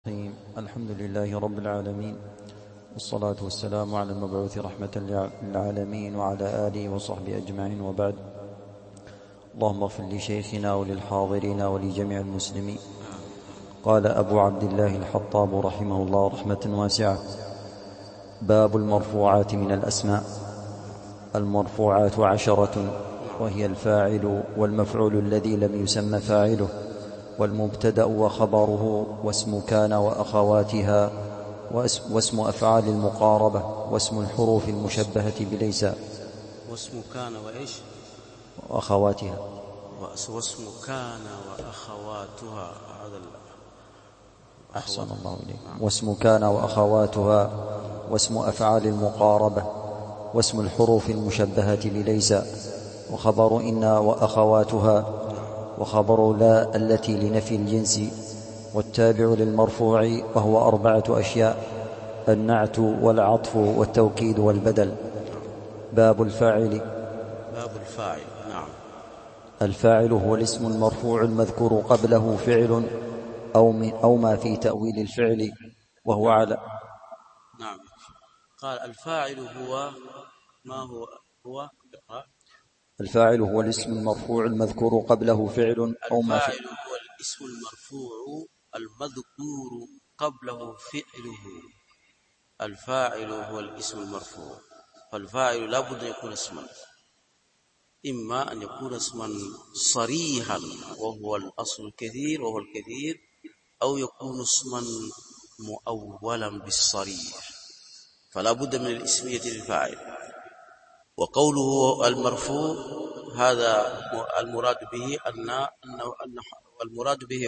الحمد لله رب العالمين، والصلاة والسلام على المبعوث رحمة للعالمين وعلى آله وصحبه أجمعين، وبعد. اللهم اغفر لشيخنا وللحاضرين ولجميع المسلمين. قال أبو عبد الله الحطاب رحمه الله رحمة واسعة: باب المرفوعات من الأسماء. المرفوعات 10، وهي الفاعل والمفعول الذي لم يسمى فاعله، والمبتدأ وخبره، واسم كان وأخواتها، واسم أفعال المقاربة، واسم الحروف المشبهة بليس، واسم كان وإيش وأخواتها، واسم كان وأخواتها. هذا أحسن الله إليك. واسم كان وأخواتها، واسم أفعال المقاربة، واسم الحروف المشبهة بليس، وخبر إن وأخواتها، وخبر لا التي لنفي الجنس، والتابع للمرفوع وهو 4 أشياء: النعت والعطف والتوكيد والبدل. باب الفاعل. باب الفاعل. نعم. الفاعل هو الاسم المرفوع المذكور قبله فعل أو ما في تأويل الفعل، وهو على. نعم. قال الفاعل هو ما هو الفاعل هو الاسم المرفوع المذكور قبله فعل أو ما في. الفاعل هو الاسم المرفوع المذكور قبله فعله. الفاعل هو الاسم المرفوع، فالفاعل لا بد أن يكون اسما، إما أن يكون اسما صريحا وهو الأصل الكثير وهو الكثير، أو يكون اسما مؤولا بالصريح، فلا بد من الاسمية للفاعل. وقوله المرفوع هذا المراد به أن المراد به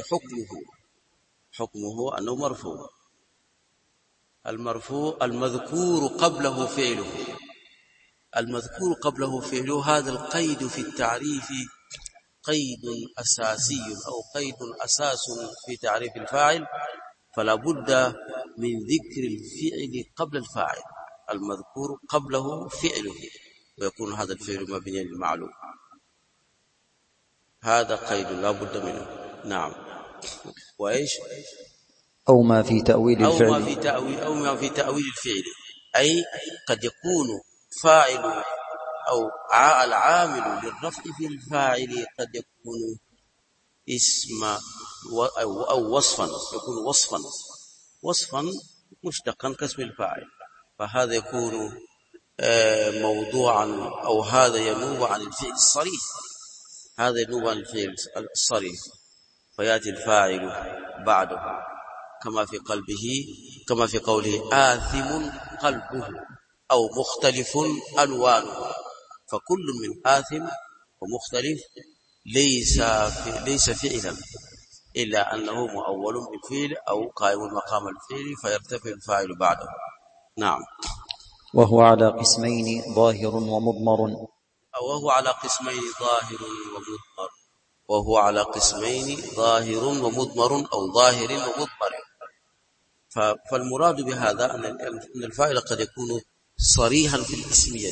حكمه أنه مرفوع. المرفوع المذكور قبله فعله. المذكور قبله فعله، هذا القيد في التعريف قيد أساسي أو قيد أساس في تعريف الفاعل، فلا بد من ذكر الفعل قبل الفاعل. المذكور قبله فعله، ويكون هذا الفعل مبنيا للمعلوم. هذا قيد لا بد منه. نعم. وإيش؟ أو ما في تأويل الفعل. أو ما في تأويل الفعل، أي قد يكون فاعل أو العامل للرفع في الفاعل قد يكون اسم أو وصفا، يكون وصفا مشتقا كاسم الفاعل، فهذا يكون موضوعا، أو هذا ينوب عن الفعل الصريح، هذا ينوب عن الفعل الصريح، فيأتي الفاعل بعده، كما في قوله آثم قلبه أو مختلف ألوانه. فكل من آثم ومختلف ليس فعلا، إلا أنه مؤول بالفعل أو قائم مقام الفعل، فيرتفع الفاعل بعده. نعم. وهو على قسمين: ظاهر ومضمر. وهو على قسمين: ظاهر ومضمر، أو ظاهر ومضمر. فالمراد بهذا أن الفاعل قد يكون صريحا في الاسمية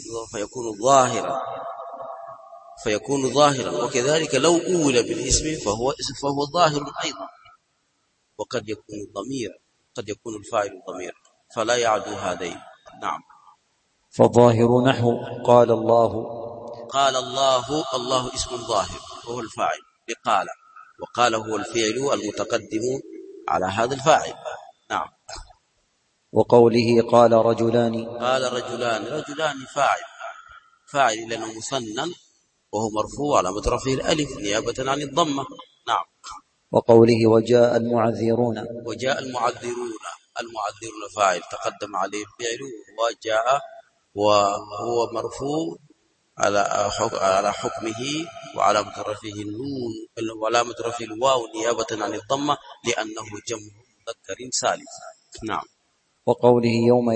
فيكون ظاهرا، وكذلك لو أول بالاسم فهو ظاهر أيضا. وقد يكون ضميرا، قد يكون الفاعل ضميرا، فلا يعدو هذين. نعم. فالظاهر نحو قال الله. الله اسم ظاهر وهو الفاعل لقال، وقال هو الفعل المتقدم على هذا الفاعل. نعم. وقوله قال رجلان. رجلان فاعل لأنه مثنى، وهو مرفوع على رفعه الألف نيابة عن الضمة. نعم. وقوله وجاء المعذرون. المعذرون فاعل تقدم عليه الفعل وجاء، وهو مرفوع على حكمه، وعلامة رفعه النون، وعلامة رفعه الواو نيابة عن الضمة، لأنه جمع مذكر سالم. نعم. وقوله يوم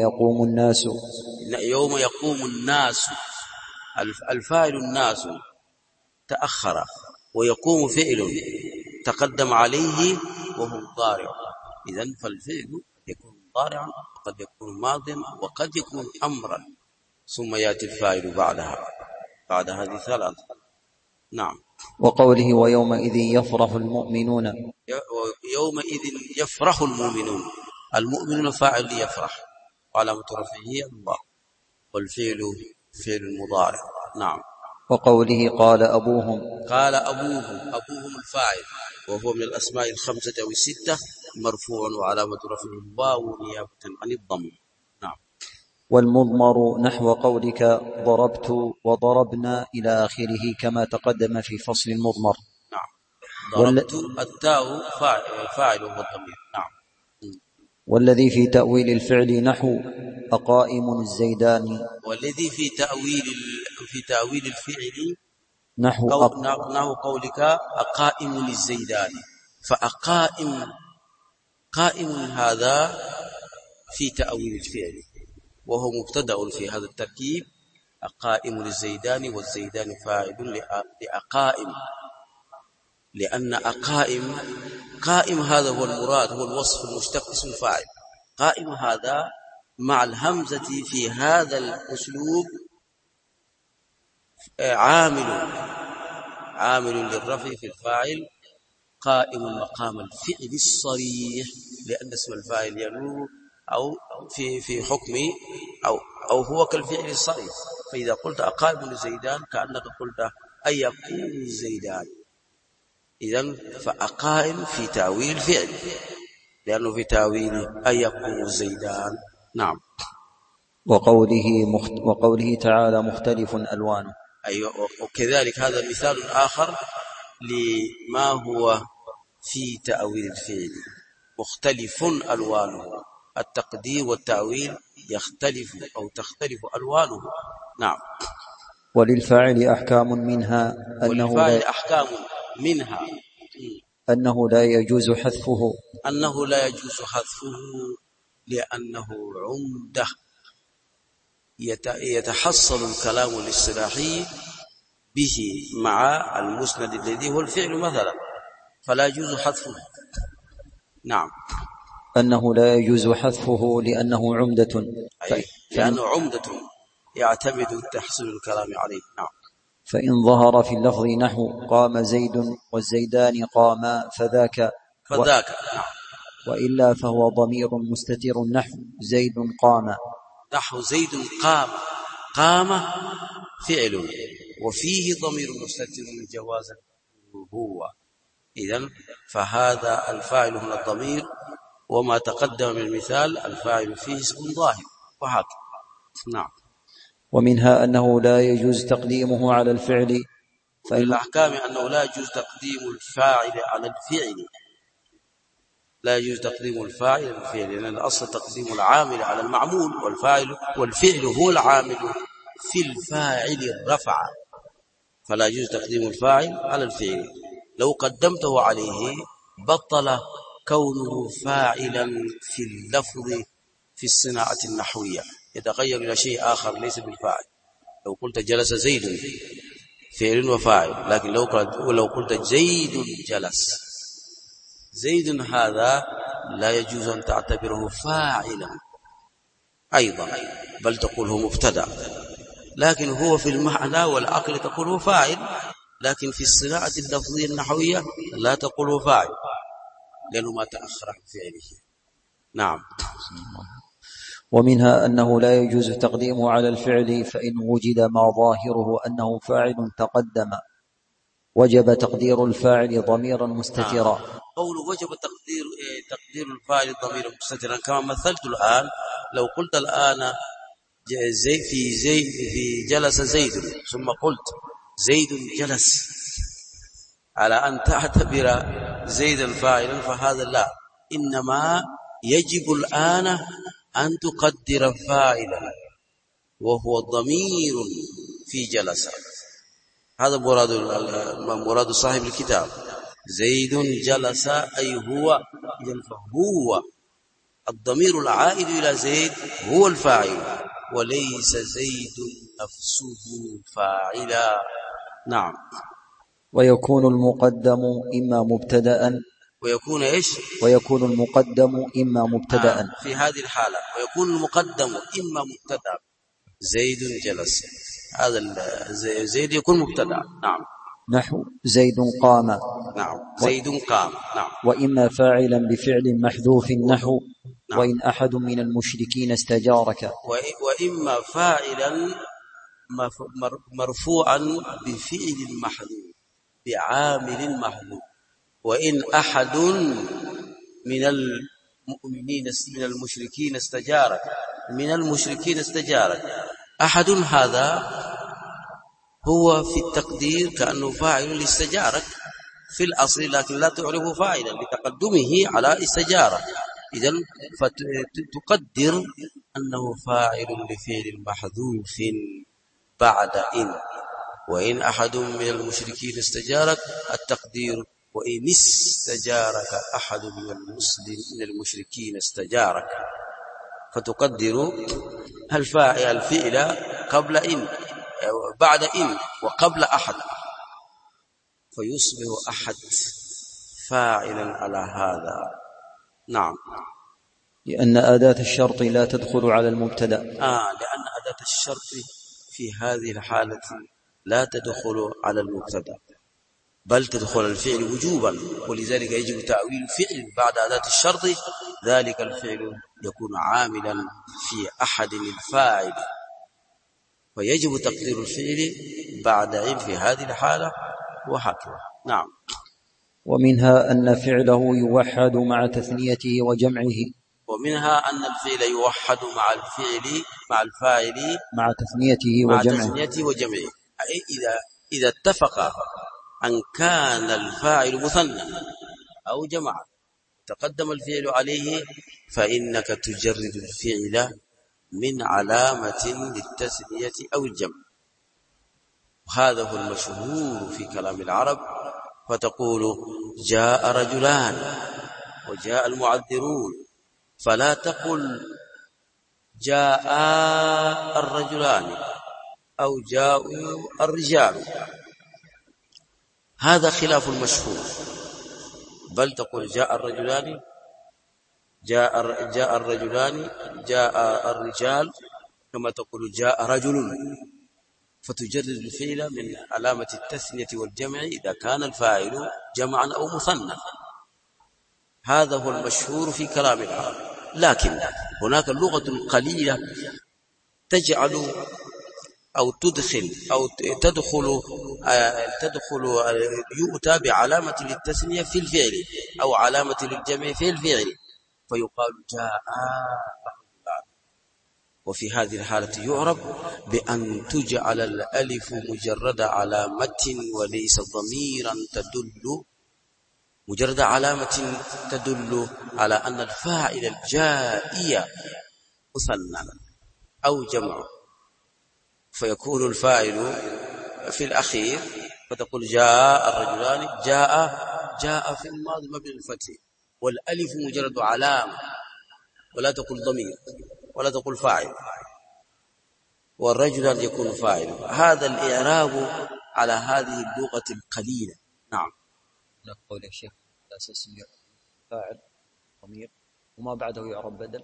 يقوم الناس. الفاعل الناس تأخر، ويقوم فعل تقدم عليه وهو ضارع. إذن فالفعل يكون ضارعا، وقد يكون ماضيا، وقد يكون أمرا، ثم يأتي الفاعل بعد هذه 3. نعم. وقوله ويومئذ يفرح المؤمنون. يومئذ يفرح المؤمنون. المؤمنون فاعل ليفرح، وعلامة رفعه الله، والفعل فعل المضارع. نعم. وقوله قال أبوهم. قال أبوهم الفاعل، وهو من الأسماء الخمسة أو الستة، مرفوع وعلامة رفعه الواو نيابة عن الضم. نعم. والمضمر نحو قولك ضربت وضربنا إلى آخره كما تقدم في فصل المضمر. نعم. ضربت التاء فاعل والضمير. نعم. والذي في تأويل الفعل نحو أقائم الزيدان. والذي في تأويل الفعل نحو قولك أقائم الزيدان. قائم هذا في تأويل الفعل، وهو مبتدأ في هذا التركيب. أقائم للزيدان، والزيدان فاعل لأقائم، لأن قائم هذا هو المراد، هو الوصف المشتق اسم فاعل. قائم هذا مع الهمزة في هذا الأسلوب عامل للرفع في الفاعل، قائم مقام الفعل الصريح، لأن اسم الفاعل ينوب أو في حكم أو هو كالفعل الصريح. فإذا قلت أقائم الزيدان كأنك قلت أي يقوم الزيدان. إذن فأقائم في تأويل الفعل، لأنه في تأويل أي يقوم الزيدان. نعم. وقوله تعالى مختلف ألوانه. أيوة. وكذلك هذا مثال آخر لما هو في تأويل الفعل، مختلف ألوانه. التقدير والتأويل يختلف أو تختلف ألوانه. نعم. وللفاعل أحكام منها أنه لا يجوز حذفه. لأنه عمدة يتحصل الكلام الاصطلاحي به مع المسند الذي هو الفعل مثلا، فلا يجوز حذفه. نعم. أنه لا يجوز حذفه لأنه عمدة. لأنه عمدة يعتمد تحصيل الكلام عليه. نعم. فإن ظهر في اللفظ نحو قام زيد والزيدان قاما فذاك. نعم. وإلا فهو ضمير مستتر نحو زيد قام. نحو زيد قام فعل وفيه ضمير مستتر جوازا هو. إذن فهذا الفاعل من الضمير، وما تقدم من المثال الفاعل فيه اسم ظاهر، وهكذا. نعم. ومنها أنه لا يجوز تقديمه على الفعل. فإن الأحكام أنه لا يجوز تقديم الفاعل على الفعل، لا يجوز تقديم الفاعل على الفعل، لأن الأصل تقديم العامل على المعمول، والفعل هو العامل في الفاعل الرفع، فلا يجوز تقديم الفاعل على الفعل. لو قدمته عليه بطل كونه فاعلا في اللفظ في الصناعة النحوية، يتغير إلى شيء آخر ليس بالفاعل. لو قلت جلس زيد فعل وفاعل، لكن لو قلت زيد جلس، زيد هذا لا يجوز أن تعتبره فاعلا أيضا، بل تقول هو مبتدأ، لكن هو في المعنى والعقل تقول هو فاعل، لكن في الصناعة اللفظية النحوية لا تقول هو فاعل، لأنه ما تأخر عن فعله. نعم. ومنها أنه لا يجوز تقديمه على الفعل، فإن وجد ما ظاهره أنه فاعل تقدم وجب تقدير الفاعل ضميرا مستترا. قول وجب تقدير الفاعل ضميرا مستترا كما مثلت الآن. لو قلت الآن في جلس زيد، ثم قلت زيد جلس، على أن تعتبر زيدا فاعلا، فهذا لا، إنما يجب الآن أن تقدر فاعلا وهو ضمير في جلس. هذا مراد صاحب الكتاب. زيد جلس أي هو، إذن فهو الضمير العائد إلى زيد هو الفاعل، وليس زيد نفسه فاعلا. نعم. ويكون المقدم إما مبتدأ. ويكون المقدم إما مبتدأ. في هذه الحالة ويكون المقدم إما مبتدأ. زيد جلس، هذا زيد يكون مبتدأ. نعم. نحو زيد قام. نعم، زيد قام. نعم. وإما فاعلا بفعل محذوف نحو نعم. وإن أحد من المشركين استجارك. وإما فاعلا مرفوعا بفعل محذوف بعامل محذوف. وإن أحد من المؤمنين من المشركين استجارك، من المشركين استجارك، أحد هذا هو في التقدير كأنه فاعل لاستجارك في الأصل، لكن لا تعرف فاعلا لتقدمه على استجارة. إذن فتقدر أنه فاعل لفعل محذوف بعد إن. وإن أحد من المشركين استجارك، التقدير وإن استجارك أحد من المشركين استجارك، فتقدر الفعل قبل إن بعد إن وقبل أحد، فيصبح أحد فاعلا على هذا. نعم. لأن أداة الشرط لا تدخل على المبتدأ. لأن أداة الشرط في هذه الحالة لا تدخل على المبتدأ، بل تدخل الفعل وجوبا، ولذلك يجب تأويل الفعل بعد أداة الشرط. ذلك الفعل يكون عاملا في أحد الفاعل، فيجب تقدير الفعل بعد إن في هذه الحالة وهكذا. نعم. ومنها أن فعله يوحد مع تثنيته وجمعه. ومنها أن الفعل يوحد مع الفاعل مع تثنيته وجمعه. أي إذا اتفق أن كان الفاعل مثنى أو جمع تقدم الفعل عليه، فإنك تجرد الفعل من علامة للتثنية أو الجمع. وهذا هو المشهور في كلام العرب، فتقول جاء رجلان وجاء المعذرون، فلا تقل جاء الرجلان أو جاءوا الرجال، هذا خلاف المشهور، بل تقول جاء الرجلان جاء الرجلان جاء الرجال، كما تقول جاء رجل، فتجرد الفعل من علامة التثنية والجمع إذا كان الفاعل جمعا أو مثنى. هذا هو المشهور في كلام العرب. لكن هناك لغة قليلة تجعل أو تدخل يؤتى بعلامة للتثنية في الفعل أو علامة للجمع في الفعل، فيقال جاء. وفي هذه الحالة يعرف بأن تجعل الألف مجرد علامة وليس ضميرا مجرد علامة تدل على أن الفاعل الجائي مثنى أو جمع، فيكون الفاعل في الأخير، فتقول جاء الرجلان. جاء في الماضي مبني للفتح، والألف مجرد علامة، ولا تقول ضمير ولا تقول فاعل، والرجل يكون فاعل. هذا الإعراب على هذه اللغة القليلة. نعم. نقول يا شيخ أساس فاعل ضمير وما بعده يعرب بدل.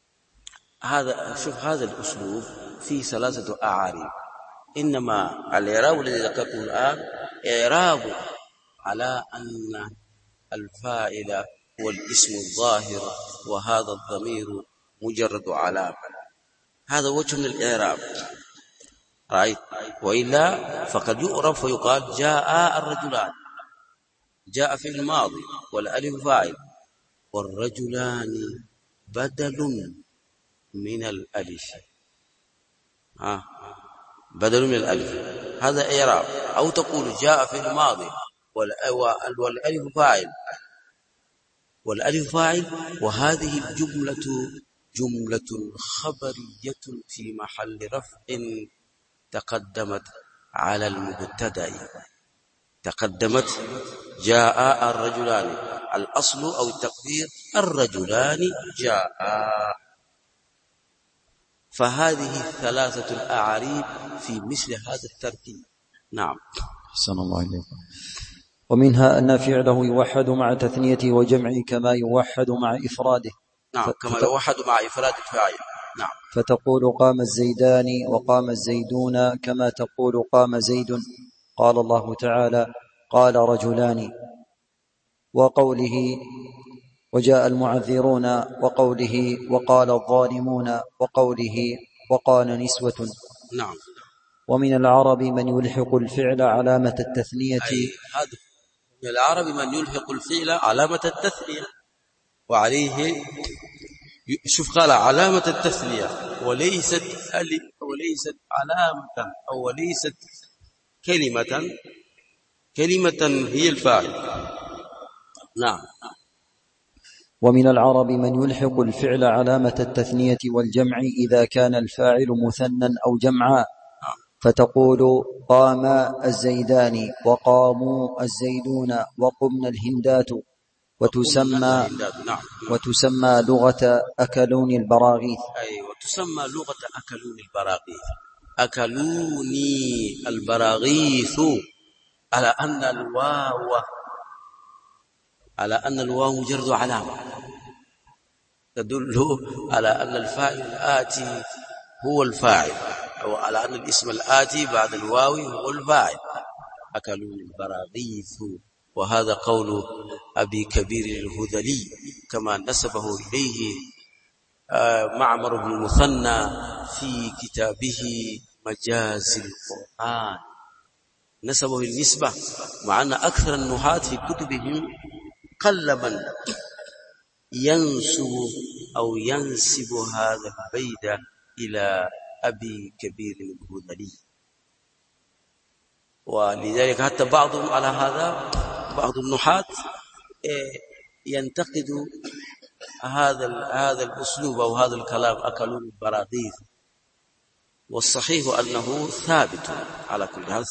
هذا الأسلوب فيه 3 أعاريب، إنما الإعراب الذي ذكرته الآن إعراب على أن الفاعل هو الاسم الظاهر وهذا الضمير مجرد علامة، هذا وجه من الإعراب. رأيت؟ وإلا فقد يعرف ويقال جاء الرجلان، جاء في الماضي والألف فاعل، والرجلان بدل من الألف، بدل من الألف، هذا إعراب. أو تقول جاء في الماضي والألف فاعل، وهذه الجملة جملة خبرية في محل رفع تقدمت على المبتدأ، تقدمت جاء الرجلان، الأصل أو التقدير الرجلان جاء. فهذه 3 الأعاريب في مثل هذا الترتيب. نعم. حسن الله إليكم. ومنها أن فعله يوحد مع تثنيته وجمعه كما يوحد مع إفراده. نعم، كما يوحد مع إفراد الفاعل. نعم. فتقول قام الزيدان وقام الزيدون كما تقول قام زيد. قال الله تعالى: قال رجلان، وقوله: وجاء المعذرون، وقوله: وقال الظالمون، وقوله: وقال نسوة. نعم. ومن العرب من يلحق الفعل علامة التثنية. هذا من العرب من يلحق الفعل علامة التثنية، وعليه شوف قال علامة التثنية وليست علامة أو وليست كلمة هي الفاعل. نعم. ومن العرب من يلحق الفعل علامة التثنية والجمع إذا كان الفاعل مثنى أو جمعا، فتقول: قام الزيدان، وقاموا الزيدون، وقمنا الهندات. وتسمى لغة أكلون البراغيث. وتسمى لغة أكلون البراغيث. أكلوني البراغيث على أن الواو مجرد علامة تدل على أن الفاعل الآتي هو الفاعل، أو على أن الاسم الآتي بعد الواو هو الفاعل. أكلون البراغيث. وهذا قول أبي كبير الهذلي كما نسبه إليه معمر بن المثنى في كتابه مجاز القرآن، نسبه النسبة، مع أن أكثر النحاة في كتبهم قل من ينسب هذا البيت إلى أبي كبير الهذلي. ولذلك حتى بعضهم على هذا، بعض النحاة ينتقد هذا الأسلوب أو هذا الكلام أكلون البراغيث. والصحيح أنه ثابت على كل حال،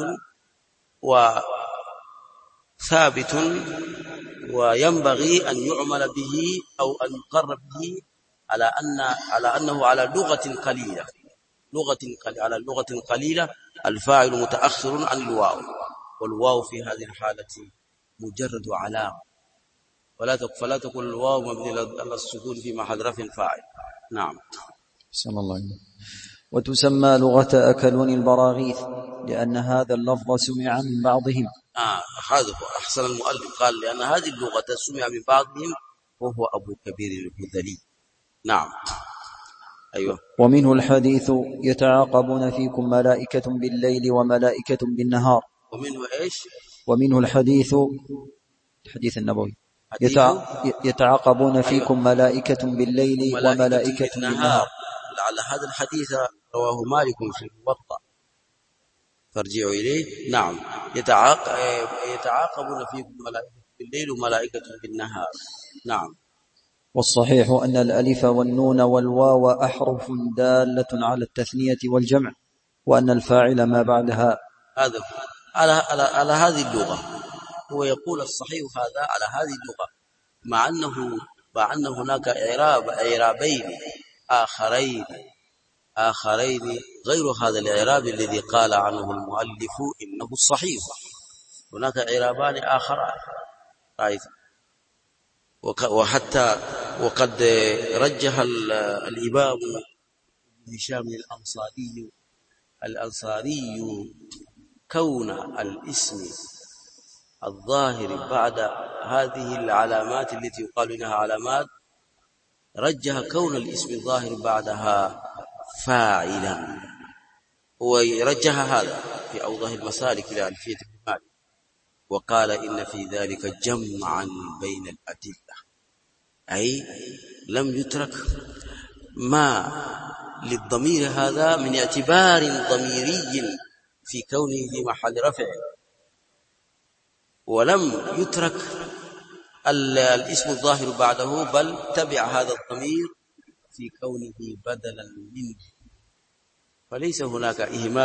ثابت وينبغي أن يعمل به أو أن يقرب به على أنه على لغة قليلة، على لغة قليلة الفاعل متأخر عن الواو، والواو في هذه الحالة مجرد علامة، فلا تقل الواو مبني على السكون في محل رفع فاعل. نعم. صلى الله عليه وسلم. وتسمى لغة أكلون البراغيث لأن هذا اللفظ سمع من بعضهم. هذا أحسن المؤلف قال لأن هذه اللغة سمع من بعضهم وهو أبو كبير الهذلي. نعم. أيوة. ومنه الحديث: يتعاقبون فيكم ملائكة بالليل وملائكة بالنهار. ومنه إيش؟ ومنه الحديث النبوي: يتعاقبون فيكم ملائكة بالليل وملائكة بالنهار. لعل هذا الحديث رواه مالك في الموطأ، فارجعوا إليه. نعم. يتعاقبون فيكم ملائكة بالليل وملائكة بالنهار. نعم. والصحيح أن الألف والنون والواو أحرف دالة على التثنية والجمع، وأن الفاعل ما بعدها. هذا على هذه اللغة، هو يقول الصحيح هذا على هذه اللغة، مع أن هناك إعرابين آخرين غير هذا الإعراب الذي قال عنه المؤلف إنه الصحيح. هناك إعرابان آخران، وقد رجح الإمام هشام الأنصاري كون الاسم الظاهر بعد هذه العلامات التي يقال لها علامات، رجح كون الاسم الظاهر بعدها فاعلا، ورجح هذا في أوضح المسالك لألفية ابن مالك، وقال إن في ذلك جمعا بين الأدلة، أي لم يترك ما للضمير هذا من اعتبار ضميري في كونه في محل رفع، ولم يترك الاسم الظاهر بعده، بل تبع هذا الضمير في كونه بدلا منه، فليس هناك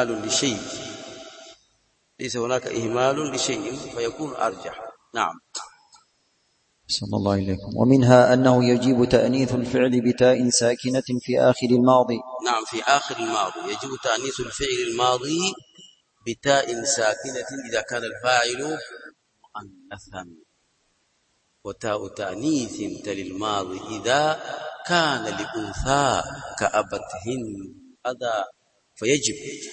إهمال لشيء، فيكون أرجح. نعم. صلى الله عليكم. ومنها أنه يجب تأنيث الفعل بتاء ساكنة في آخر الماضي. نعم، في آخر الماضي يجب تأنيث الفعل الماضي بتاء ساكنة إذا كان الفاعل مؤنثا، وتاء تأنيث تلي الماضي إذا كان لأنثى كأبت هند. هذا فيجب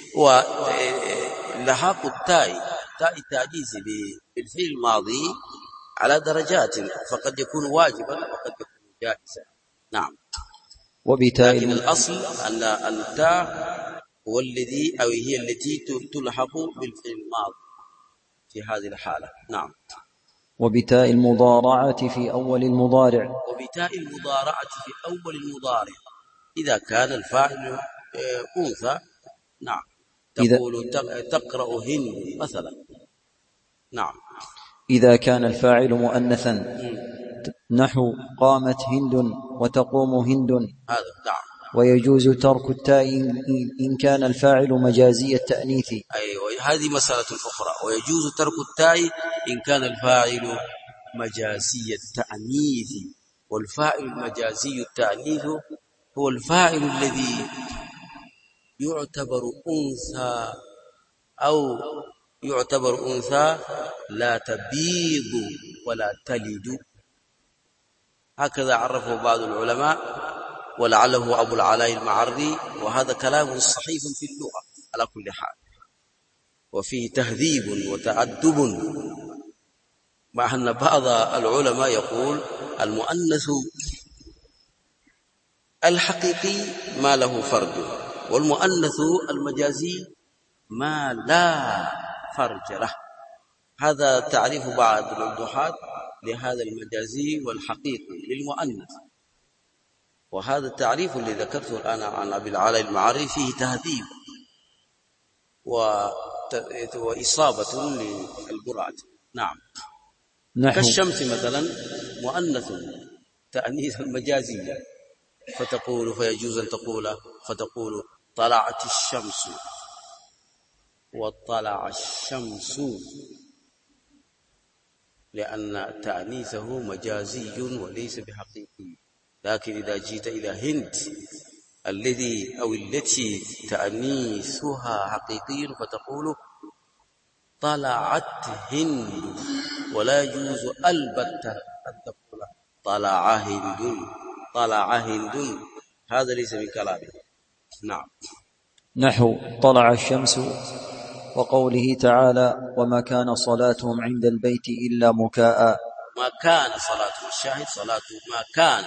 ولحاق تاء التأنيث بالفعل الماضي على درجات، فقد يكون واجبا وقد يكون جائزا. نعم. لكن الأصل أن التاء هو الذي أو هي التي تلحق بالفعل الماضي في هذه الحالة. نعم. وبتاء المضارعة في أول المضارع. وبتاء المضارعة في أول المضارع إذا كان الفاعل أنثى. نعم. تقول تقرأ هند مثلا. نعم. إذا كان الفاعل مؤنثا نحو قامت هند وتقوم هند. هذا. نعم. ويجوز ترك التاء إن كان الفاعل مجازي التأنيث. أيوة، هذه مسألة أخرى. ويجوز ترك التاء إن كان الفاعل مجازي التأنيث. والفاعل المجازي التأنيث هو الفاعل الذي يعتبر أنثى أو يعتبر أنثى لا تبيض ولا تلد. هكذا عرفه بعض العلماء ولعله أبو العلاء المعري، وهذا كلام صحيح في اللغة على كل حال، وفيه تهذيب وتأدب، مع أن بعض العلماء يقول المؤنث الحقيقي ما له فرد، والمؤنث المجازي ما لا فرج له. هذا تعريف بعض الوضوحات لهذا المجازي والحقيقي للمؤنث، وهذا التعريف الذي ذكرته الآن عن أبي العلاء المعري فيه تهذيب وإصابة للبرعة. نعم. كالشمس مثلا مؤنث تأنيث المجازية، فيجوز أن فتقول طلعت الشمس وطلع الشمس، لأن تأنيثه مجازي وليس بحقيقي. لكن إذا جيت إلى هند الذي أو التي تأنيثها حقيقي فتقول طلعت هند، ولا يجوز البتة أن تقول طلع هند. طلع هند هذا ليس من كلامه. نعم. نحو طلع الشمس وقوله تعالى وما كان صلاتهم عند البيت إلا مكاء. ما كان صلاتهم، الشاهد صلاته ما كان،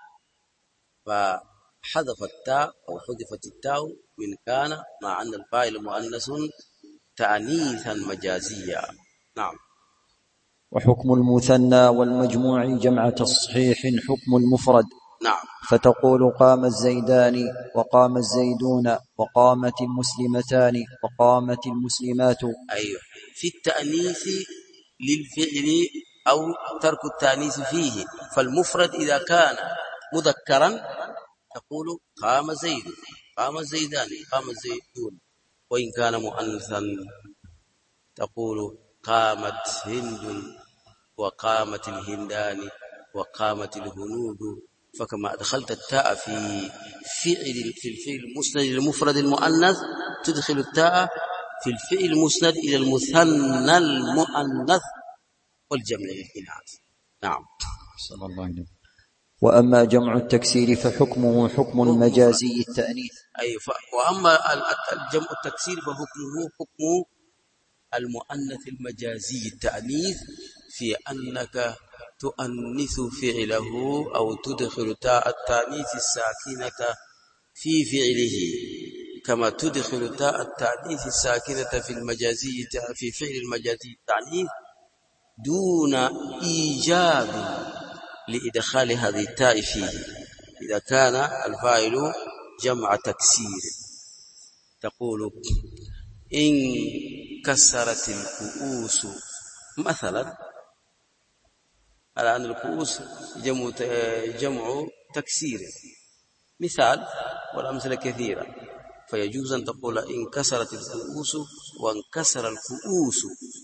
فحذف التاء أو حذفت التاء من كان، مع أن الفاعل مؤنث تأنيثا مجازيا. نعم. وحكم المثنى والمجموع جمع تصحيح حكم المفرد. نعم. فتقول قام الزيدان وقام الزيدون وقامت المسلمتان وقامت المسلمات. أيوه، في التأنيث للفعل أو ترك التأنيث فيه. فالمفرد إذا كان مذكرا تقول قام زيد، قام الزيدان، قام الزيدون. وإن كان مؤنثا تقول قامت هند وقامت الهندان وقامت الهنود. فكما أدخلت التاء في الفعل المسند المفرد المؤنث، تدخل التاء في الفعل المسند إلى المثنى المؤنث والجمع للإناث. نعم. صلى الله عليه وسلم. وأما جمع التكسير فحكمه حكم المجازي التأنيث. أي وأما جمع التكسير فحكمه حكم المؤنث المجازي التأنيث، في أنك تؤنث فعله أو تدخل تاء التأنيث الساكنة في فعله، كما تدخل تاء التأنيث الساكنة في المجازي في فعل المجازي التأنيث دون إيجاب لإدخال هذه التاء فيه. إذا كان الفاعل جمع تكسير تقول إن كسرت الكؤوس مثلا، على أن الكؤوس جمع تكسير مثال، والأمثلة كثيرة. فيجوز أن تقول إن كسرت الكؤوس وانكسر الكؤوس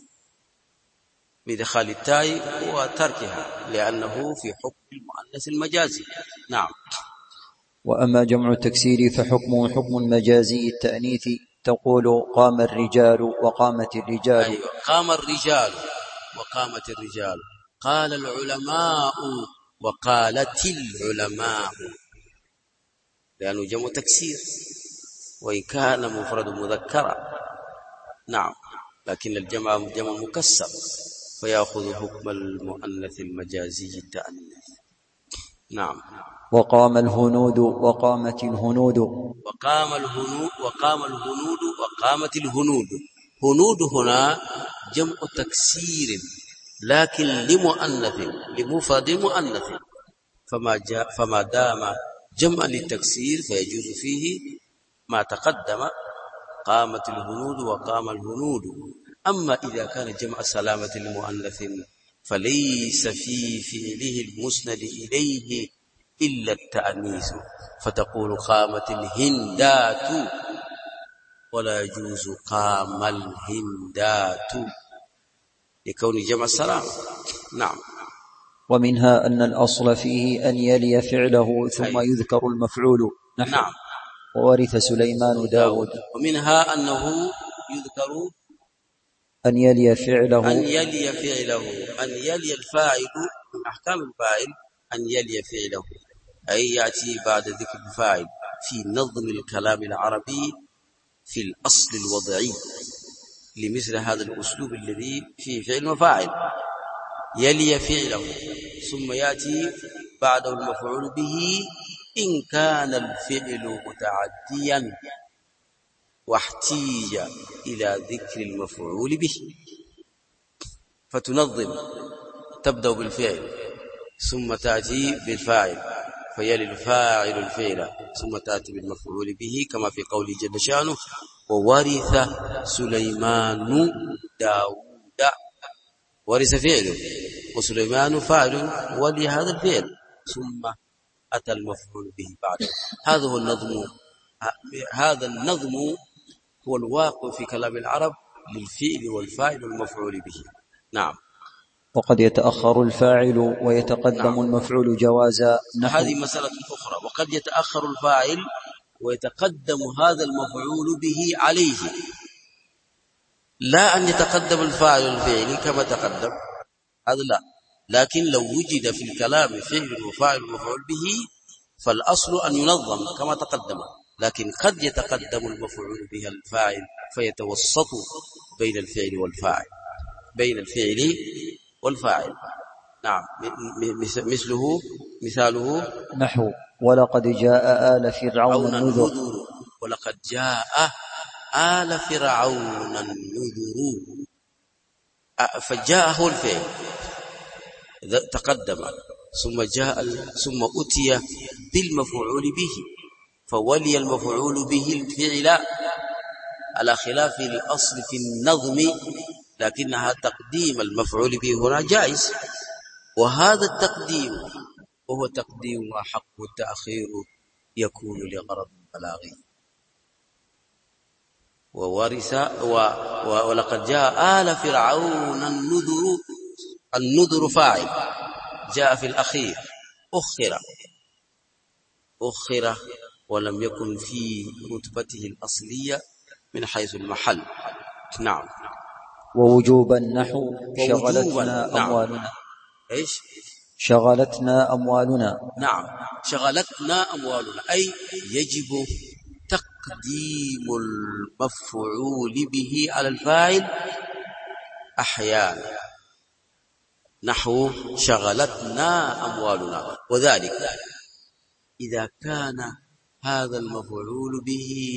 بدخال التاء وتركها، لأنه في حكم المؤنث المجازي. نعم. وأما جمع التكسير فحكمه حكم المجازي التأنيث. تقول قام الرجال وقامت الرجال. أيوة، قام الرجال وقامت الرجال. قال العلماء وقالت العلماء، لأنه جمع تكسير. وإن كان مفرد مذكرا. نعم، لكن الجمع جمع مكسر فيأخذ حكم المؤنث المجازي التأنيث. نعم. وقام الهنود وقامت الهنود. وقامت الهنود. هنود هنا جمع تكسير لكن لمفرد مؤنث، فما دام جمع للتكسير فيجوز فيه ما تقدم، قامت الهنود وقام الهنود. أما إذا كان جمع سلامة لمؤنث فليس في فعله المسند إليه إلا التأنيث، فتقول قامت الهندات ولا يجوز قام الهندات لكون جمع سلامة. نعم. ومنها أن الأصل فيه أن يلي فعله ثم يذكر المفعول. نعم. وورث سليمان داود. ومنها أنه يذكر أن يلي فعله، أن يلي الفاعل من أحكام الفاعل، أن يلي فعله أي يأتي بعد ذكر الفاعل في نظم الكلام العربي في الأصل الوضعي لمثل هذا الأسلوب الذي فيه فعل وفاعل. يلي فعله ثم يأتي بعده المفعول به إن كان الفعل متعديا واحتيج إلى ذكر المفعول به، فتنظم، تبدأ بالفعل ثم تأتي بالفاعل فيلي الفاعل الفعل ثم تأتي بالمفعول به، كما في قوله جل شأنه وورث سليمان داود. ورث فعله وسليمان فاعل ولهذا الفعل ثم أتى المفعول به بعده. هذا النظم هو الواقع في كلام العرب للفعل والفاعل والمفعول به. نعم. وقد يتأخر الفاعل ويتقدم المفعول جوازا. هذه مسألة أخرى. وقد يتأخر الفاعل ويتقدم هذا المفعول به عليه، لا أن يتقدم الفاعل الفعل كما تقدم، هذا لا. لكن لو وجد في الكلام فعل وفاعل ومفعول به فالأصل أن ينظم كما تقدم، لكن قد يتقدم المفعول به الفاعل فيتوسط بين الفعل والفاعل. نعم. مثاله نحو ولقد جاء آل فرعون النذر. ولقد جاء آل فرعون النذر، فجاء هو الفعل تقدم ثم أتي بالمفعول به فولي المفعول به الفعل على خلاف الأصل في النظم، لكنها تقديم المفعول به هنا جائز. وهذا التقديم وهو تقديم وحق التأخير يكون لغرض بلاغي. ولقد جاء آل فرعون النذر فاعل جاء في الأخير، أخر ولم يكن في رتبته الأصلية من حيث المحل. نعم. ووجوبا نحو شغلتنا أموالنا. إيش؟ شغلتنا أموالنا. نعم، شغلتنا أموالنا أي يجب تقديم المفعول به على الفاعل أحيانا، نحو شغلتنا أموالنا. وذلك إذا كان هذا المفعول به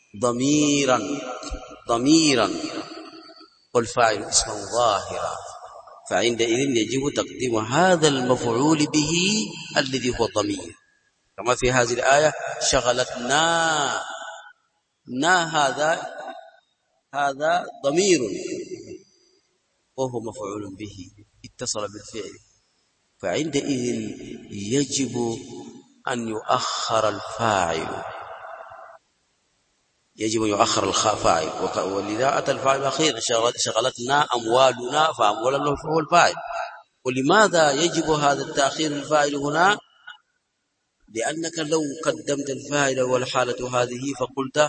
ضميرا والفاعل اسما ظاهرا، فعندئذ يجب تقديم هذا المفعول به الذي هو ضمير، كما في هذه الآية شغلتنا. هذا ضمير وهو مفعول به اتصل بالفعل، فعندئذ يجب أن يؤخر الفاعل، ولذا أتى الفاعل الأخير شغلتنا أموالنا، فأموالنا هو الفاعل. ولماذا يجب هذا التأخير الفاعل هنا؟ لأنك لو قدمت الفاعل والحالة هذه فقلت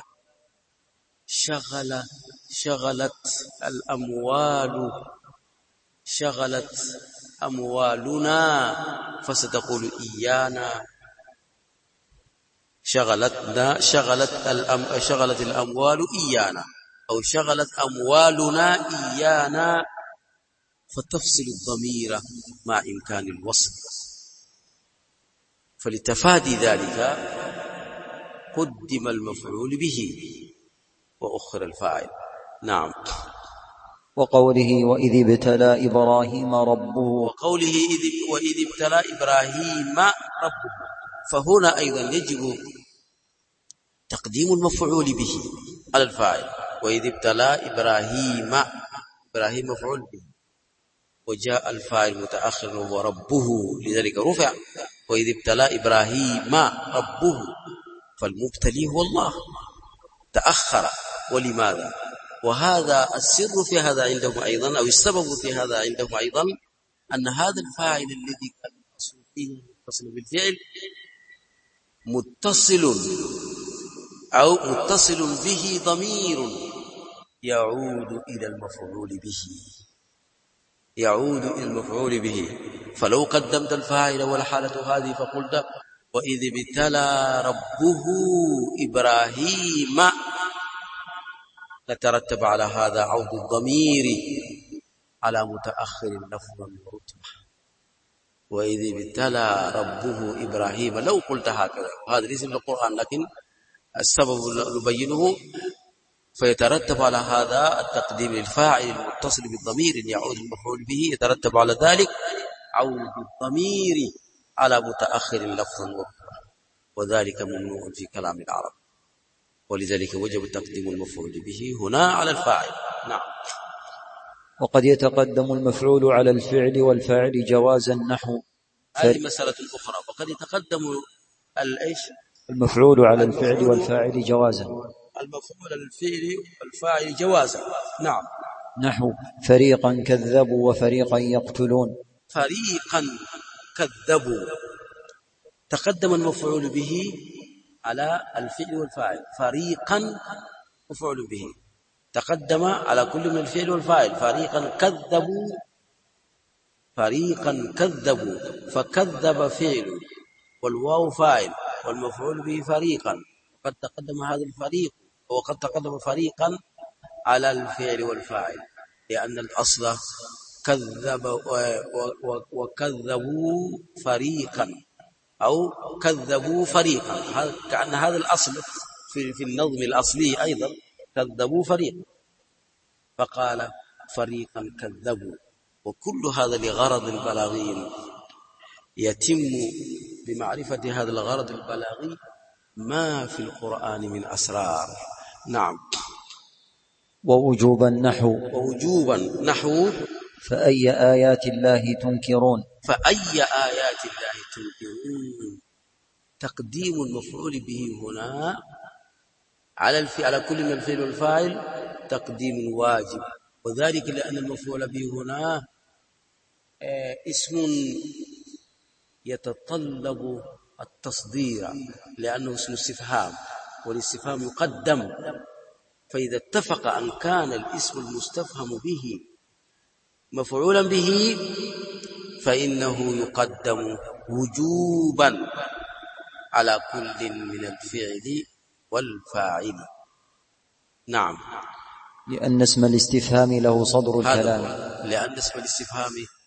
شغلت أموالنا، فستقول إيانا شغلت الأموال إيانا، أو شغلت أموالنا إيانا، فتفصل الضمير مع إمكان الوصل. فلتفادي ذلك قدم المفعول به وأخر الفاعل. نعم. وقوله وإذ ابتلى إبراهيم ربه، وقوله وإذ ابتلى إبراهيم ربه، فهنا أيضا يجب تقديم المفعول به على الفاعل. وإذ ابتلى إبراهيم مفعول به، وجاء الفاعل متأخر وهو ربه، لذلك رفع. وإذ ابتلى إبراهيم ربه، فالمبتلي هو الله، تأخر. ولماذا؟ وهذا السر في هذا عندهم أيضا، أو السبب في هذا عندهم أيضا، أن هذا الفاعل الذي كان الأصل فيه متصل بالفعل متصل به ضمير يعود إلى المفعول به. فلو قدمت الفاعل والحالة هذه فقلت وإذ ابتلى ربه إبراهيم، لترتب على هذا عود الضمير على متأخر لفظا ورتبة. وإذ ابتلى ربه إبراهيم، لو قلت هكذا، هذا ليس من القرآن، لكن السبب نبينه. فيترتب على هذا التقديم للفاعل المتصل بالضمير يعود المفعول به، يترتب على ذلك عود الضمير على متأخر لفظا ورتبة، وذلك ممنوع في كلام العرب، ولذلك وجب تقديم المفعول به هنا على الفاعل. نعم. وقد يتقدم المفعول على الفعل والفاعل جوازا، نحو هذه مسألة أخرى. وقد يتقدم المفعول على الفعل والفاعل جوازا، المفعول على الفعل والفاعل جوازا. نعم. نحو فريقا كذبوا وفريقا يقتلون. فريقا كذبوا، تقدم المفعول به على الفعل والفاعل. فريقا مفعول به تقدم على كل من الفعل والفاعل. فريقا كذبوا، فكذب فعل والواو فاعل والمفعول به فريقا، وقد تقدم هذا الفريق، وقد تقدم فريقا على الفعل والفاعل، لأن الأصل كذب وكذبوا فريقا، أو كذبوا فريقا، كأن هذا الأصل في النظم الأصلي أيضا، كذبوا فريقا، فقال فريقا كذبوا. وكل هذا لغرض بلاغي، يتم بمعرفة هذا الغرض البلاغي ما في القرآن من أسرار. نعم. ووجوبا نحو فأي آيات الله تنكرون. تقديم المفعول به هنا على كل من الفعل والفاعل تقديم واجب، وذلك لأن المفعول به هنا اسم يتطلب التصدير، لأنه اسم استفهام، والاستفهام يقدم. فإذا اتفق أن كان الاسم المستفهم به مفعولا به فإنه يقدم وجوبا على كل من الفعل والفاعل. نعم. لأن اسم الاستفهام له صدر الكلام. لأن اسم الاستفهام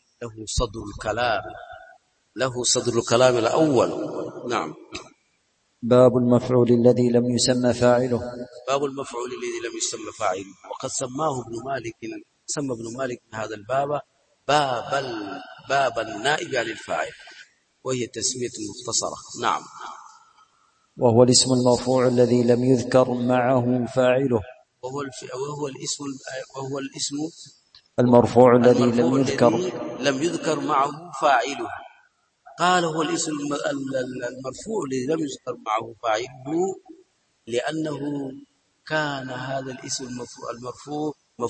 له صدر الكلام الأول. نعم. باب المفعول الذي لم يسمى فاعله. وقد سمى ابن مالك هذا الباب باب النائب عن الفاعل، وهي تسمية مختصرة. نعم. وهو الاسم المرفوع الذي لم يذكر معه فاعله. وهو الاسم المرفوع الذي لم يذكر معه فاعله. قال هو الاسم المرفوع الذي لم يذكر معه فاعله لأنه كان هذا الاسم المرفوع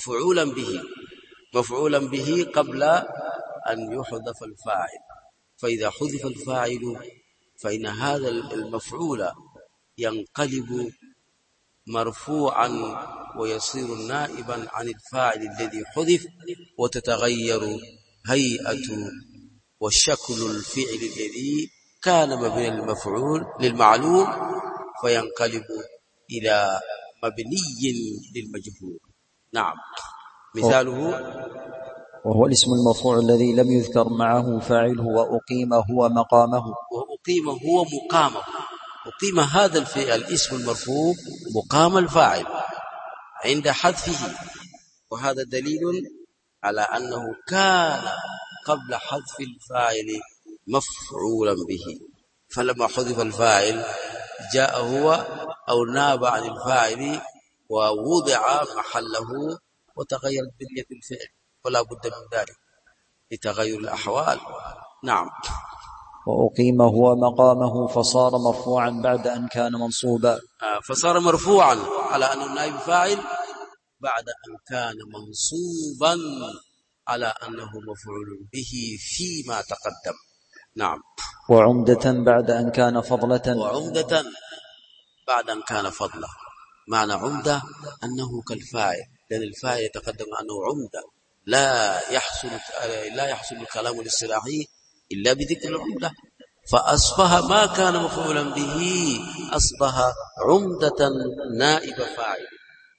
مفعولا به قبل أن يحذف الفاعل. فإذا حذف الفاعل فإن هذا المفعول ينقلب مرفوعا ويصير نائبا عن الفاعل الذي حذف، وتتغير هيئة وشكل الفعل الذي كان مبني المفعول للمعلوم فينقلب إلى مبني للمجهول. نعم. مثاله وهو الاسم المرفوع الذي لم يذكر معه فاعله وأقيم هو مقامه. وأقيم هو مقامه. أقيم هذا الفعل الاسم المرفوع مقام الفاعل عند حذفه، وهذا دليل على أنه كان قبل حذف الفاعل مفعولا به، فلما حذف الفاعل جاء هو أو ناب عن الفاعل ووضع محله وتغيرت بنية الفعل، ولا بد من ذلك لتغير الأحوال. نعم. وأقيم هو مقامه فصار مرفوعا بعد أن كان منصوبا. فصار مرفوعا على أنه نائب فاعل بعد أن كان منصوبا على أنه مفعول به فيما تقدم. نعم. وعمدة بعد أن كان فضلة. وعمدة بعد أن كان فضلا. معنى عمدة أنه كالفاعل، لأن الفاعل يتقدم أنه عمدة، لا يحصل الكلام الاصطلاحي إلا بذكر العمدة، فأصبح ما كان مفعولا به أصبح عمدة نائب فاعل،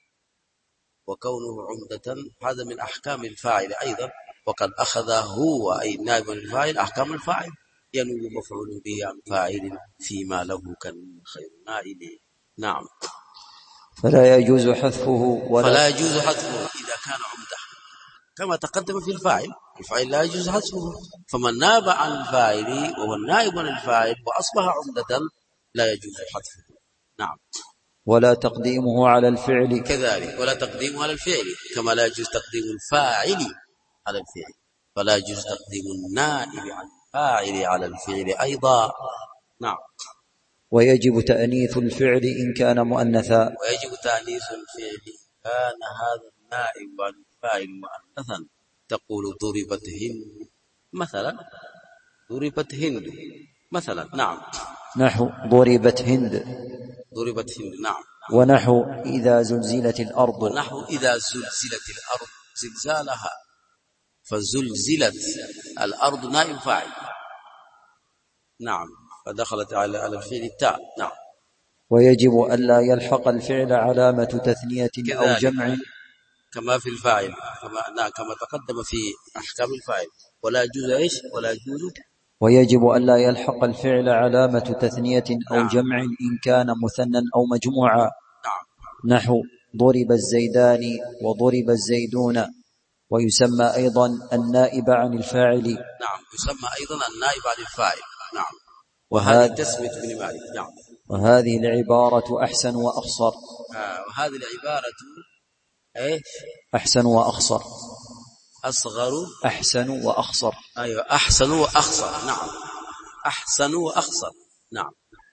وكونه عمدة هذا من أحكام الفاعل أيضا، وقد أخذ هو أي نائب الفاعل أحكام الفاعل، ينوب مفعول به عن فاعل فيما له كان خير نائب. نعم. فلا يجوز حذفه إذا كان عمدة كما تقدم في الفاعل لا يجوز حذفه، فمن ناب عن الفاعل وهو النائب عن الفاعل وأصبح عمدة لا يجوز حذفه. نعم. ولا تقديمه على الفعل. كذلك ولا تقديمه على الفعل، كما لا يجوز تقديم الفاعل على الفعل، فلا يجوز تقديم النائب عن الفاعل على الفعل أيضا. نعم. ويجب تأنيث الفعل إن كان مؤنثا. ويجب تأنيث الفعل كان هذا النائب عن الفاعل مؤنثا، تقول ضربت هند مثلا، ضربت هند مثلا. نعم. نحو ضربت هند. ضربت هند. نعم. ونحو إذا زلزلت الأرض. ونحو إذا زلزلت الأرض زلزالها، فزلزلت الأرض نائب فاعل. نعم. فدخلت على الفعل التاء. نعم. ويجب ألا يلحق الفعل علامة تثنية أو جمع كما في الفاعل، كما تقدم في أحكام الفاعل. ولا يجوز إيش؟ ويجب ألا يلحق الفعل علامة تثنية أو جمع إن كان مثنى أو مجموعا. نحو ضرب الزيدان وضرب الزيدون. ويسمى أيضا النائب عن الفاعل. نعم. يسمى أيضا النائب عن الفاعل. نعم. وهذه تسمية ابن مالك. نعم. وهذه العبارة أحسن وأخصر. وهذه العبارة إيش؟ أحسن وأخصر. أصغر. أحسن وأخصر. أيوة، أحسن وأخصر. نعم. أحسن وأخصر. نعم.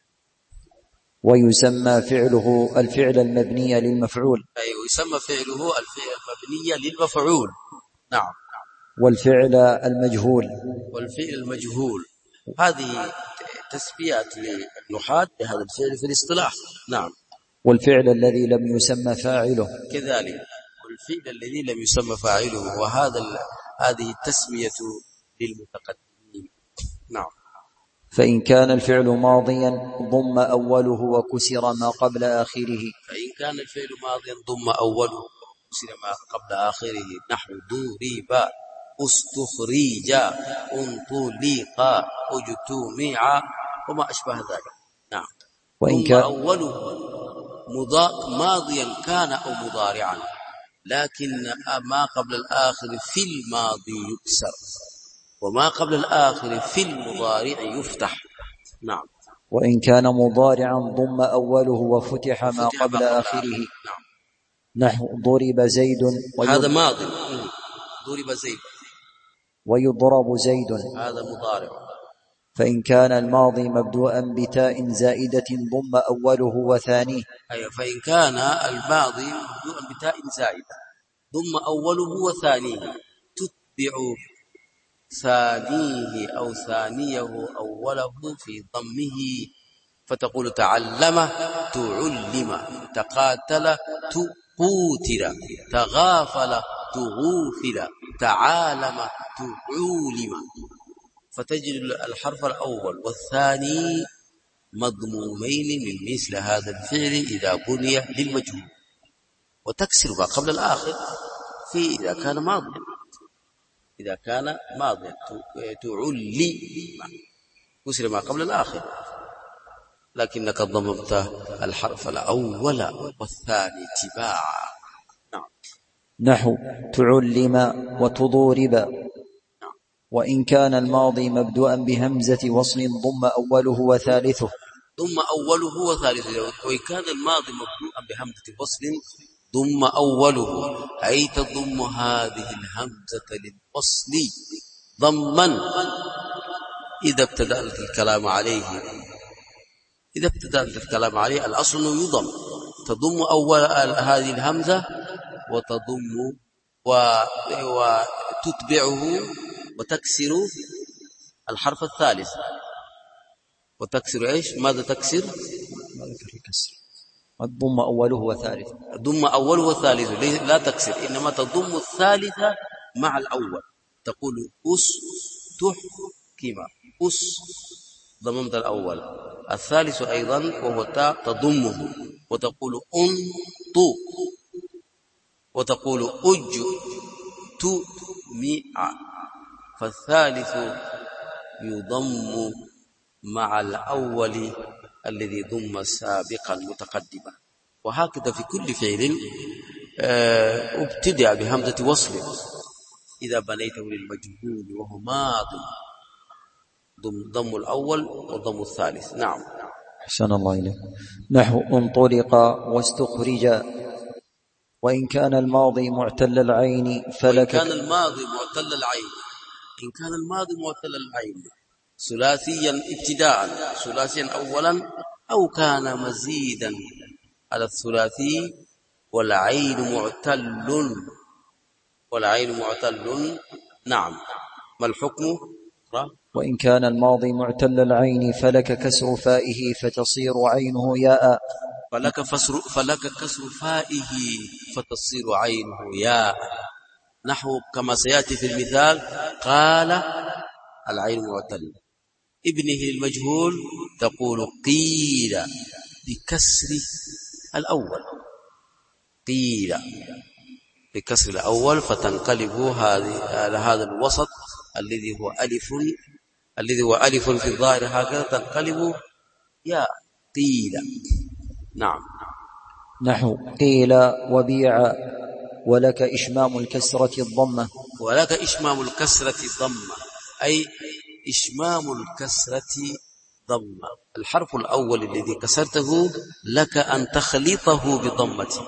ويسمى فعله الفعل المبني للمفعول. أيوة، يسمى فعله الفعل المبني للمفعول. نعم. والفعل المجهول. والفعل المجهول هذه تسميات للنحاة بهذا الفعل في الاصطلاح. نعم. والفعل الذي لم يسمى فاعله. كذلك والفعل الذي لم يسمى فاعله، هذه التسمية للمتقدمين. نعم. فإن كان الفعل ماضيا ضم أوله وكسر ما قبل آخره. فإن كان الفعل ماضيا ضم أوله وكسر ما قبل آخره. نحو ضرب، استخرج، انطلق، اجتمع، وما أشبه ذلك. نعم. وإن كان أوله ماضيا كان أو مضارعا، لكن ما قبل الآخر في الماضي يكسر، وما قبل الآخر في المضارع يفتح. نعم. وإن كان مضارعا ضم أوله وفتح ما قبل آخره. نعم. نحو ضرب زيد. هذا ماضي. ضرب زيد. ويضرب زيد. هذا مضارع. فإن كان الماضي مبدوءا بتاء زائدة ضم أوله وثانيه. أيوة. فإن كان الماضي مبدوءا بتاء زائدة ضم أوله وثانيه، تتبع ثانيه أو ثانيه أوله في ضمه، فتقول تعلم، تعلم، تقاتل، تقوتل، تغافل، تغوفل، تعالم، تعولم. فتجد الحرف الأول والثاني مضمومين من مثل هذا الفعل إذا بني للمجهول، وتكسر ما قبل الآخر في إذا كان ماضيا. إذا كان ماضيا تعلي كسر ما قبل الآخر، لكنك ضممت الحرف الأول والثاني تباعا. نعم. نحو تعلم وتضورب. وإن كان الماضي مبدوءا بهمزة وصل ضم أوله وثالثه. ضم أوله وثالثه. وإن كان الماضي مبدوءا بهمزة وصل ضم أوله، أي تضم هذه الهمزة للوصل ضما إذا ابتدأت الكلام عليه. إذا ابتدأت الكلام عليه الأصل يضم، تضم أول هذه الهمزة وتضم وتتبعه وتكسر الحرف الثالث. وتكسر إيش؟ ماذا تكسر؟ الضم أوله وثالث. ضم أوله وثالث، لا تكسر، إنما تضم الثالثة مع الأول. تقول تحكم ضممت الأول، الثالث أيضا وهو تاء تضمه، وتقول أنطو، وتقول تمع، فالثالث يضم مع الأول الذي ضم سابقا متقدما. وهكذا في كل فعل ابتدأ بهمزة وصل إذا بنيته للمجهول وهو ماض ضم الأول وضم الثالث. نعم. أحسن الله إليك. نحو انطلق واستخرج. وإن كان الماضي معتل العين فلك. وإن كان الماضي معتل العين، إن كان الماضي معتل العين ثلاثيا ابتداء، ثلاثيا أولا، أو كان مزيدا على الثلاثي والعين معتل. نعم. ما الحكم؟ وإن كان الماضي معتل العين فلك كسر فائه فتصير عينه ياء. فلك كسر فائه فتصير عينه ياء. نحو كما سيأتي في المثال، قال العين معتل، ابنه المجهول تقول قيل بكسر الأول، قيل بكسر الأول، فتنقلب هذا الوسط الذي هو ألف في الظاهر هكذا تنقلب يا قيل. نعم. نحو قيل وبيع. ولك إشمام الكسرة الضمة. ولك إشمام الكسرة الضمة، أي إشمام الكسرة ضمة. الحرف الأول الذي كسرته لك أن تخلطه بضمة،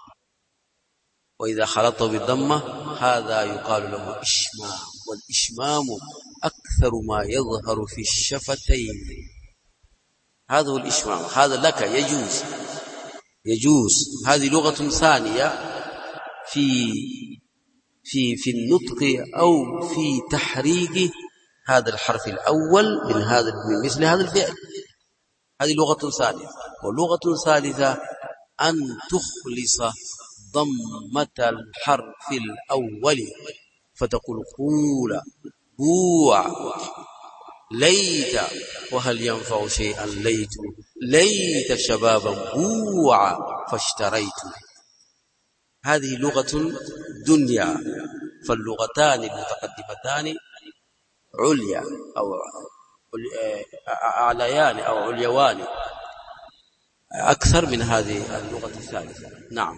وإذا خلطه بالضمة هذا يقال له إشمام. والإشمام أكثر ما يظهر في الشفتين، هذا هو الإشمام. هذا لك يجوز. هذه لغة ثانية في النطق أو في تحريك هذا الحرف الأول من مثل هذا الفعل. هذه لغة ثانية. ولغة ثالثة أن تخلص ضمة الحرف الأول فتقول قول بوع ليت، وهل ينفع شيئا ليت شبابا بوع فاشتريت. هذه لغة دنيا. فاللغتان المتقدمتان عليا أو أعليان أو عليوان أكثر من هذه اللغة الثالثة. نعم.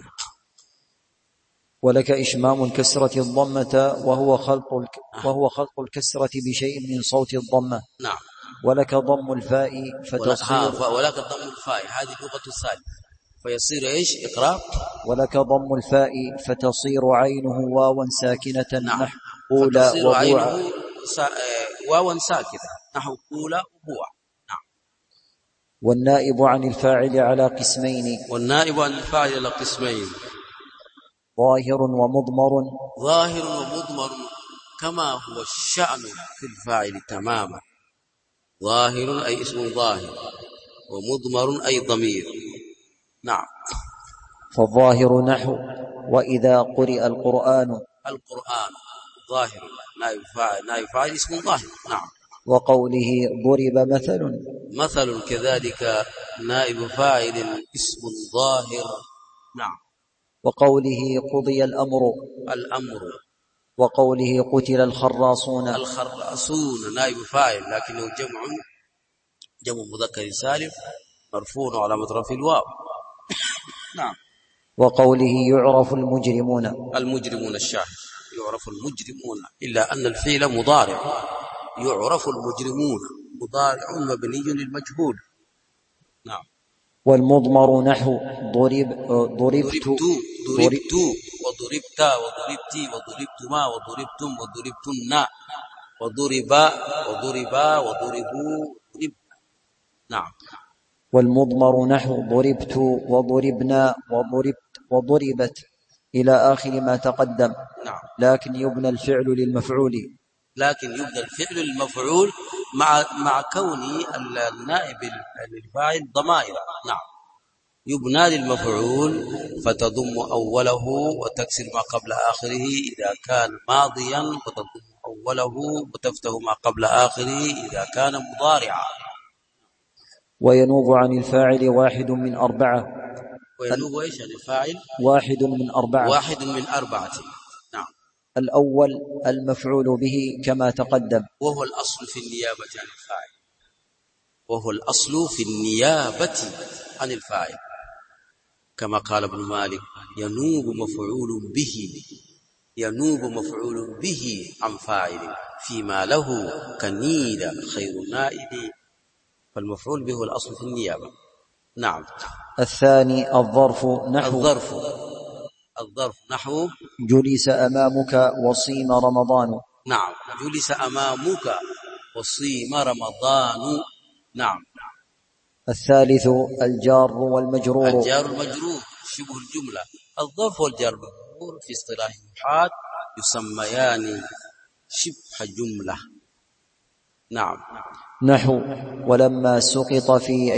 ولك إشمام الكسرة الضمة وهو خلق الكسرة بشيء من صوت الضمة. نعم. ولك ضم الفاء فتصير. ولك ضم الفاء، هذه اللغة الثالثة، فيصير إيش؟ إقرار. ولك ضم الفاء فتصير عينه واوا ساكنة. نعم. نحو قول وبوع. واوا ساكنة نحو قول وبوع. نعم. والنائب عن الفاعل على قسمين. والنائب عن الفاعل على قسمين، ظاهر ومضمر. ظاهر ومضمر كما هو الشأن في الفاعل تماما. ظاهر أي اسم ظاهر، ومضمر أي ضمير. نعم. فالظاهر نحو وإذا قرئ القرآن ظاهر نائب فاعل اسم ظاهر. نعم. وقوله ضرب مثل مثل كذلك نائب فاعل اسم ظاهر. نعم. وقوله قضي الأمر، وقوله قتل الخراصون. الخراصون نائب فاعل لكنه جمع مذكر سالم مرفوع على رفعه الواو. نعم. وقوله يعرف المجرمون الشاهد يعرف المجرمون، إلا أن الفعل مضارع، يعرف المجرمون مضارع مبني للمجهول. نعم. والمضمر نحو ضربت وضربت وضربتي وضربتما وضربتم وضربتن وضربوا. نعم. والمضمر نحو ضربت وضربنا وضربت إلى آخر ما تقدم. نعم. لكن يبنى الفعل للمفعول مع كون النائب الفاعل ضمائر. نعم. يبنى للمفعول فتضم أوله وتكسر ما قبل آخره إذا كان ماضيا، وتضم أوله وتفتح ما قبل آخره إذا كان مضارعا. وينوب عن الفاعل واحد من أربعة. وينوب إيش عن الفاعل؟ واحد من أربعة. نعم. الأول المفعول به كما تقدم، وهو الأصل في النيابة عن الفاعل، كما قال ابن مالك ينوب مفعول به عن فاعل فيما له كنيل خير نائب، فالمفعول به هو الأصل في النيابة. نعم. الثاني الظرف نحو جلس أمامك وصيم رمضان. نعم. جلس أمامك وصيم رمضان. نعم. الثالث الجار والمجرور شبه الجملة. الظرف والجار والمجرور في اصطلاح النحاة يسميان شبه جملة. نعم. نحو ولما سقط في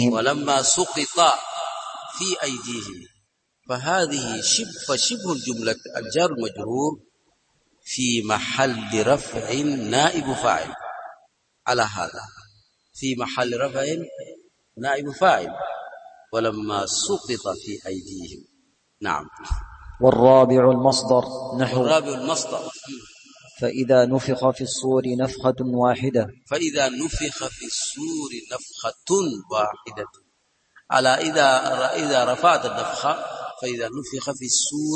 أيديهم، فهذه شبه الجملة الجار المجرور في محل رفع نائب فاعل، على هذا في محل رفع نائب فاعل ولما سقط في أيديهم. نعم. والرابع المصدر نحو فإذا نفخ في الصور نفخة واحدة. على إذا رفعت النفخة فإذا نفخ في الصور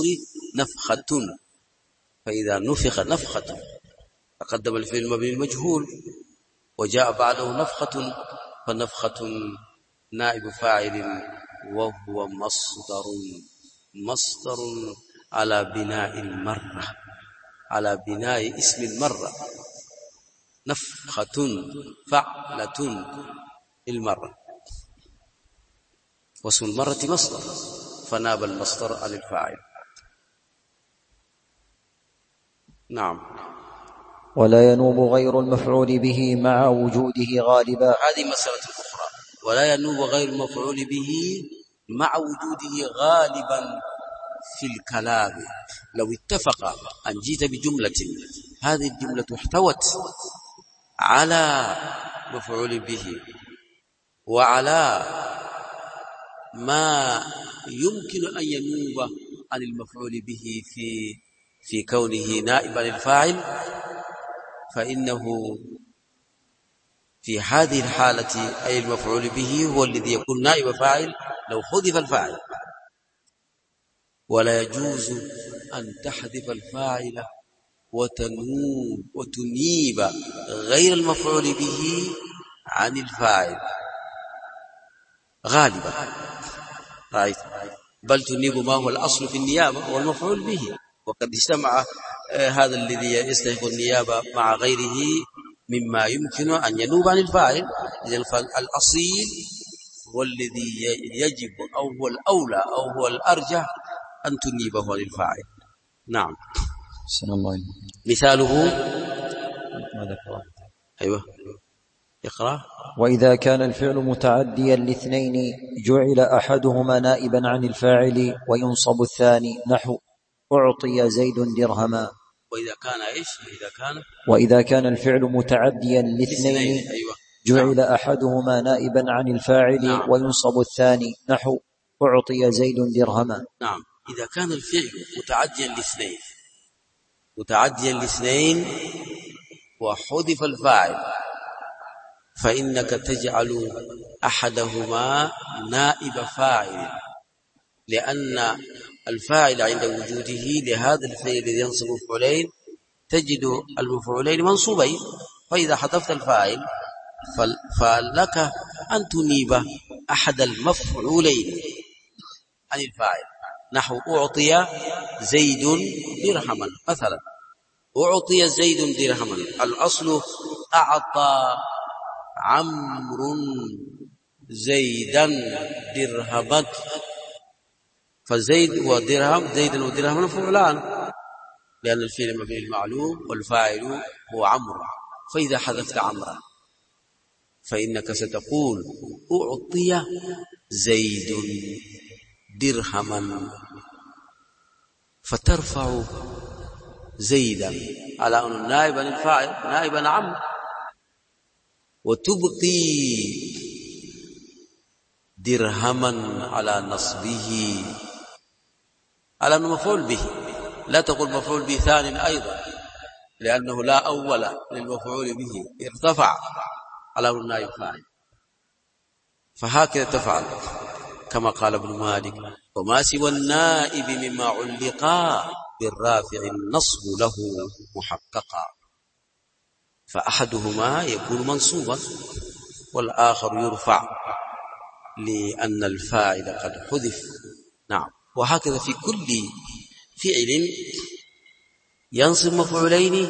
نفخة تقدم الفعل مبني المجهول وجاء بعده نفخة، فنفخة نائب فاعل وهو مصدر على بناء اسم المرة، نفخة فعلة المرة، واسم المرة مصدر فناب المصدر عن الفاعل. نعم. ولا ينوب غير المفعول به مع وجوده غالبا. هذه مسألة أخرى. ولا ينوب غير المفعول به مع وجوده غالبا في الكلام. لو اتفق أن جيت بجملة هذه الجملة احتوت على مفعول به وعلى ما يمكن أن ينوب عن المفعول به في كونه نائبا للفاعل، فإنه في هذه الحالة أي المفعول به هو الذي يكون نائب فاعل لو حذف الفاعل. ولا يجوز أن تحذف الفاعل وتنيب غير المفعول به عن الفاعل غالبا، رأيت؟ بل تنيب ما هو الأصل في النيابة والمفعول به، وقد اجتمع هذا الذي يستحق النيابة مع غيره مما يمكن أن ينوب عن الفاعل. إذن الأصيل هو الذي يجب أو هو الأولى أو هو الأرجح أن تنيبه عن الفاعل. نعم. مثاله أيوة اقرأ. وإذا كان الفعل متعديا لاثنين جعل أحدهما نائبا عن الفاعل وينصب الثاني، نحو أعطي زيد درهما. وإذا كان إيش؟ وإذا كان الفعل متعديا لاثنين أيوة جعل أحدهما نائبا عن الفاعل وينصب الثاني، نحو أعطي زيد درهما. نعم. إذا كان الفعل متعديا لاثنين وحذف الفاعل، فإنك تجعل أحدهما نائب فاعل، لأن الفاعل عند وجوده لهذا الفعل الذي ينصب مفعولين تجد المفعولين منصوبين، فإذا حذفت الفاعل فلك أن تنيب أحد المفعولين عن الفاعل، نحو أعطي زيد درهما مثلا. أعطي زيد درهما، الأصل أعطى عمرو زيدا درهما، فزيد ودرهم، زيدا ودرهما مفعولان، لأن الفعل مبني المعلوم والفاعل هو عمرو. فإذا حذفت عمرا فإنك ستقول أعطي زيد درهما، فترفع زيدا على أن نائبا الفاعل نائبا عمرو، وتبقي درهما على نصبه على أنه مفعول به، لا تقول مفعول به ثاني أيضا، لأنه لا أول للمفعول به، ارتفع على أنه نائب فاعل. فهكذا تفعل كما قال ابن مالك: وما سوى النائب مما علقا بالرافع النصب له محققا، فأحدهما يكون منصوبا والآخر يرفع لأن الفاعل قد حذف. نعم. وهكذا في كل فعل ينصب مفعولين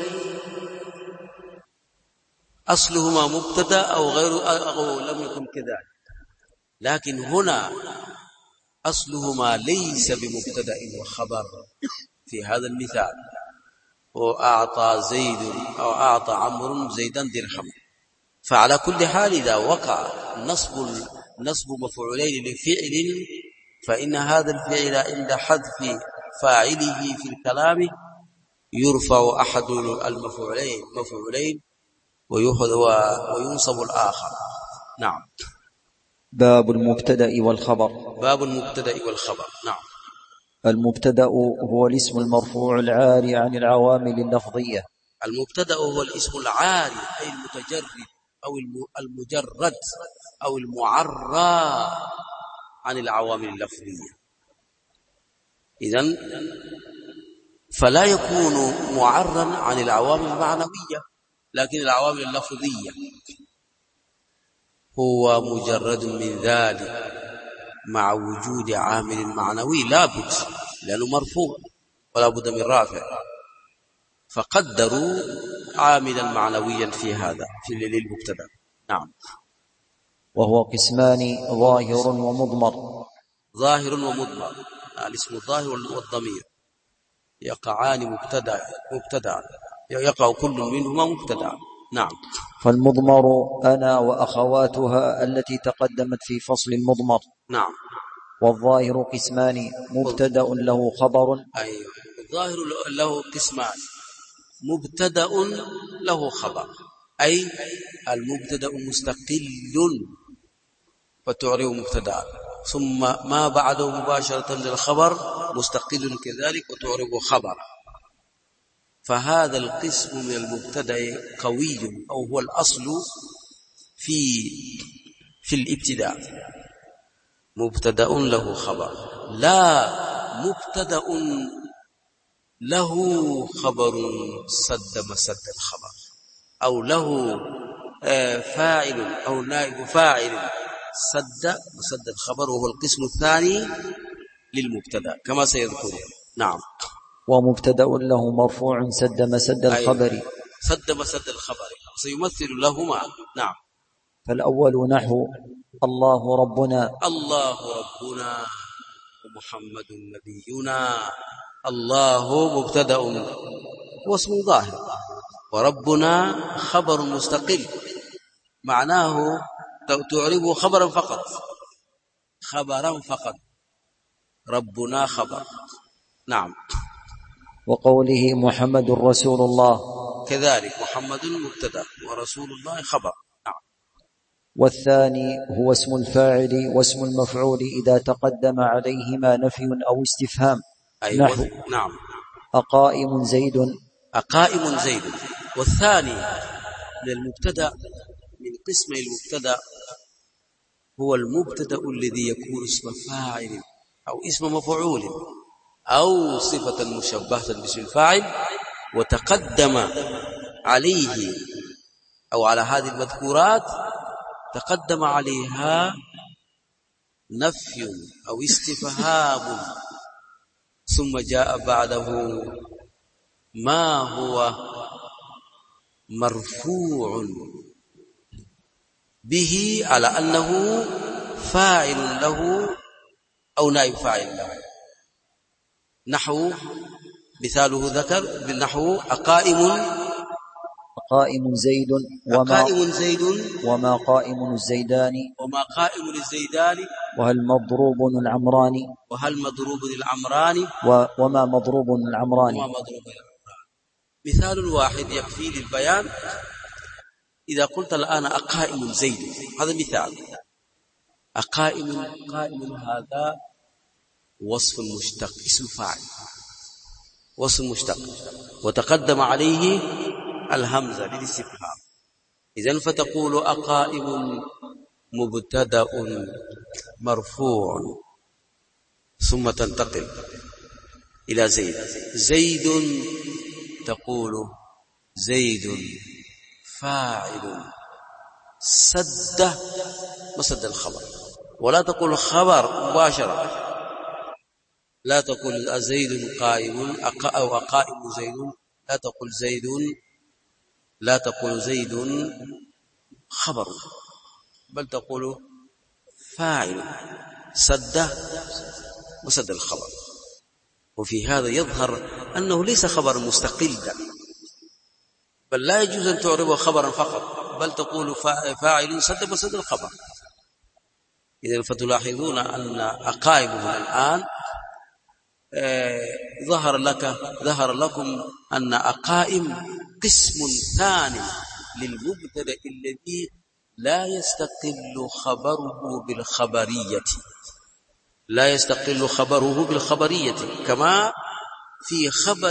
أصلهما مبتدا أو غير أو لم يكن كذلك، لكن هنا أصلهما ليس بمبتدا وخبر في هذا المثال، وأعطى زيد أو أعطى عمرو زيدا درهما. فعلى كل حال إذا وقع نصب مفعولين لفعل فإن هذا الفعل عند حذف فاعله في الكلام يرفع أحد المفعولين وينصب الآخر. نعم. باب المبتدأ والخبر. باب المبتدأ والخبر. نعم. المبتدأ هو الاسم المرفوع العاري عن العوامل اللفظية. المبتدأ هو الاسم العاري أي المتجرد أو المجرد أو المعرى عن العوامل اللفظية. إذن فلا يكون معرا عن العوامل المعنوية، لكن العوامل اللفظية هو مجرد من ذلك مع وجود عامل معنوي لابد، لأنه مرفوع ولا بد من رافع، فقدروا عاملا معنويا في هذا في للمبتدا. نعم. وهو قسمان: ظاهر ومضمر. ظاهر ومضمر، الاسم الظاهر والضمير يقعان مبتدا، يقع كل منهما مبتدا. نعم. فالمضمر أنا وأخواتها التي تقدمت في فصل المضمر. نعم. والظاهر قسمان: مبتدأ له خبر. أيوة. الظاهر له قسمان: مبتدأ له خبر، أي المبتدأ مستقل فتعرف مبتدأ، ثم ما بعده مباشرة للخبر مستقل كذلك وتعرف خبر. فهذا القسم من المبتدأ قوي أو هو الأصل في الابتداء، مبتدأ له خبر، لا مبتدأ له خبر سد مسد الخبر، أو له فاعل أو نائب فاعل سد مسد الخبر، وهو القسم الثاني للمبتدأ كما سيذكر. نعم. ومبتدأ له مرفوع سد مسد الخبر. أيوة. سد مسد الخبر سيمثل لهما. نعم. فالأول نحو الله ربنا. الله ربنا ومحمد نبينا. الله مبتدأ واسم ظاهر، وربنا خبر مستقل، معناه تعربه خبرا فقط، ربنا خبر. نعم. وقوله محمد رسول الله كذلك محمد مبتدأ ورسول الله خبر. نعم. والثاني هو اسم الفاعل واسم المفعول إذا تقدم عليهما نفي أو استفهام. أيوة. نحو نعم. أقائم زيد. أقائم زيد. والثاني من المبتدأ من قسم المبتدأ هو المبتدأ الذي يكون اسم فاعل أو اسم مفعول أو صفة مشبهة باسم الفاعل وتقدم عليه أو على هذه المذكورات تقدم عليها نفي أو استفهام ثم جاء بعده ما هو مرفوع به على أنه فاعل له أو نائب فاعل له. نحو مثاله ذكر بالنحو أقائم زيد وما قائم الزيدان وهل مضروب العمران وما مضروب العمران. مثال واحد يكفي للبيان. إذا قلت الآن أقائم زيد، هذا مثال. قائم هذا وصف مشتق، اسم فاعل وصف مشتق وتقدم عليه الهمزة للاستفهام. إذن فتقول أقائم مبتدأ مرفوع ثم تنتقل إلى زيد تقول زيد فاعل سد وسد الخبر، ولا تقول خبر مباشرة. لا تقول زيد قائم أو أقائم زيد، لا تقول زيد خبر، بل تقول فاعل سد وسد الخبر. وفي هذا يظهر أنه ليس خبر مستقلا، بل لا يجوز أن تعربه خبرا فقط، بل تقول فاعل سد وسد الخبر. إذن فتلاحظون أن أقائم هنا الآن ظهر لكم أن أقائم قسم ثاني للمبتدأ الذي لا يستقل خبره بالخبرية كما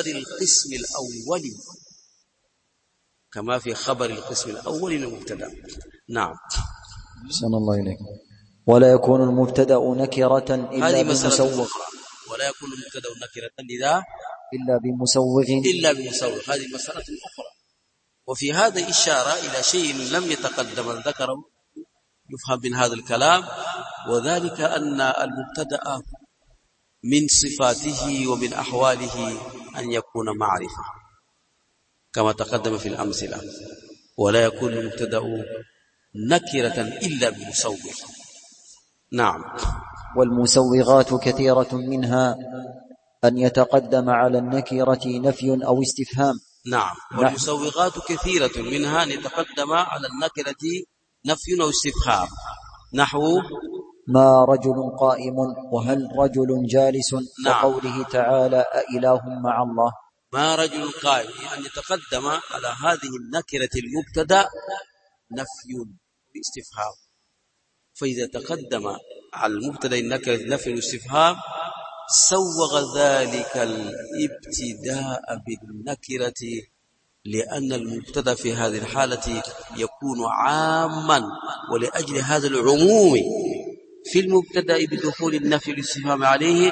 في خبر القسم الأول للمبتدأ. نعم. أحسن الله إليك. ولا يكون المبتدأ نكرة إلا بمسوغ. ولا يكون المبتدأ نكرة إلا بمسوغ. هذه مسألة أخرى. وفي هذا إشارة إلى شيء لم يتقدم ذكره يفهم من هذا الكلام، وذلك أن المبتدأ من صفاته ومن أحواله أن يكون معرفة كما تقدم في الأمثلة. ولا يكون المبتدأ نكرة إلا بمسوغ. نعم. والمسوغات كثيرة، منها أن يتقدم على النكرة نفي أو استفهام. نعم. والمسوغات كثيرة، منها أن يتقدم على النكرة نفي أو استفهام. نحو ما رجل قائم وهل رجل جالس. نعم. وقوله تعالى أإله مع الله. ما رجل قائم، أن يتقدم على هذه النكرة المبتدأ نفي واستفهام. فإذا تقدم على المبتدأ النكرة نفي واستفهام سوغ ذلك الابتداء بالنكرة، لأن المبتدأ في هذه الحالة يكون عاما، ولأجل هذا العموم في المبتدأ بدخول النفي والاستفهام عليه